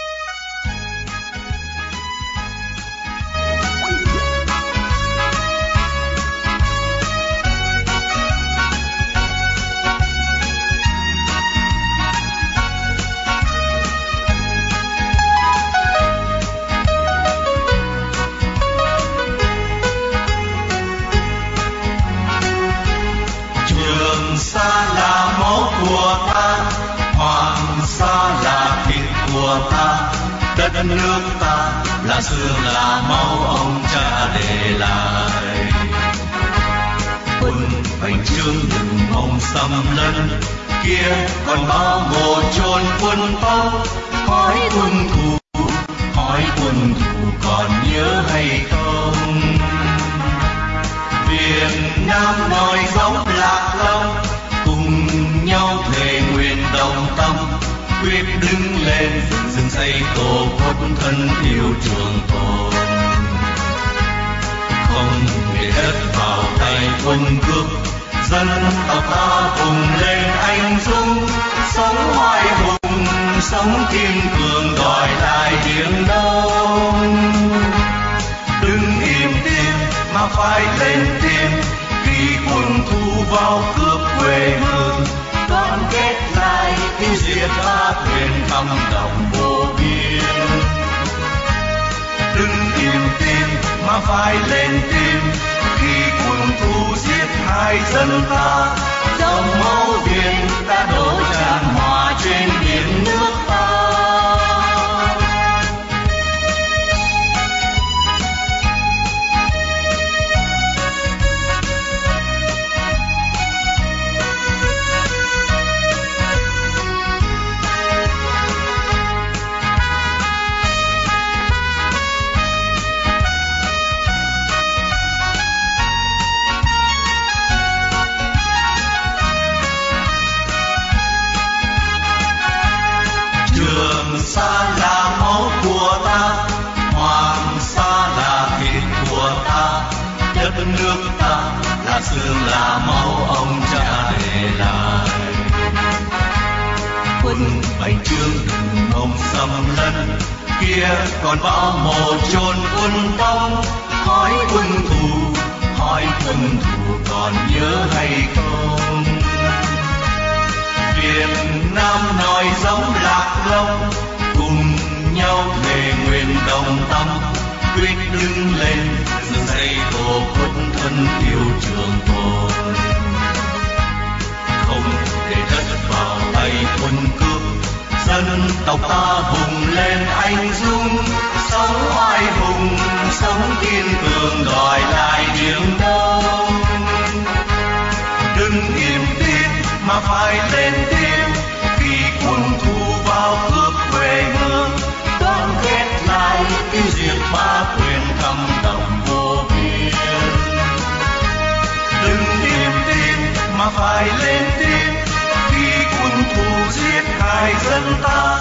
Đất nước ta là xương là máu ông cha để lại, quân hoành trương đừng mong xâm lấn, kia còn bao mồ chôn quân tâu hỏi quân thù, hỏi quân thù còn nhớ hay không? Việt Nam nói giống Lạc Long, cùng nhau thề nguyện đồng tâm, quyết đứng lên dựng xây tổ quốc thân yêu trường tồn. Không để đất vào tay quân cướp, dân tộc ta vùng lên anh dũng, sống oai hùng, sống kiên cường đòi lại Biển Đông. Đừng im tim mà phải lên tiếng, khi quân thù vào cướp quê hương, đoàn kết lại tiêu diệt ba thuyền thăm đồng vô biên. Đừng im tim mà phải lên tiếng, khi quân thù giết hại dân ta, dòng máu Việt đã đổ tràn hòa trên biển nước ta. Trường Sa là máu của ta, Hoàng Sa là thịt của ta, đất nước ta là xương là máu ông cha để lại. Quân Bành Trương đừng mong xâm lấn, kia còn bão mồ chôn quân Tông. Hỏi quân thù, hỏi quân thù còn nhớ hay không? Việt Nam nói giống Lạc Long, cùng nhau thề nguyện đồng tâm, quyết đứng lên dựng xây tổ quốc thân yêu trường tồn. Không để đất vào tay quân cướp, dân tộc ta vùng lên anh dũng, sống oai hùng, sống kiên cường đòi lại Biển Đông. Đừng im tim mà phải lên tiếng, khi quân thù vào cướp quê hương, đoàn kết lại tiêu diệt ba quyền thăm đồng vô biên. Đừng im tim mà phải lên tiếng, khi quân thù giết hại dân ta,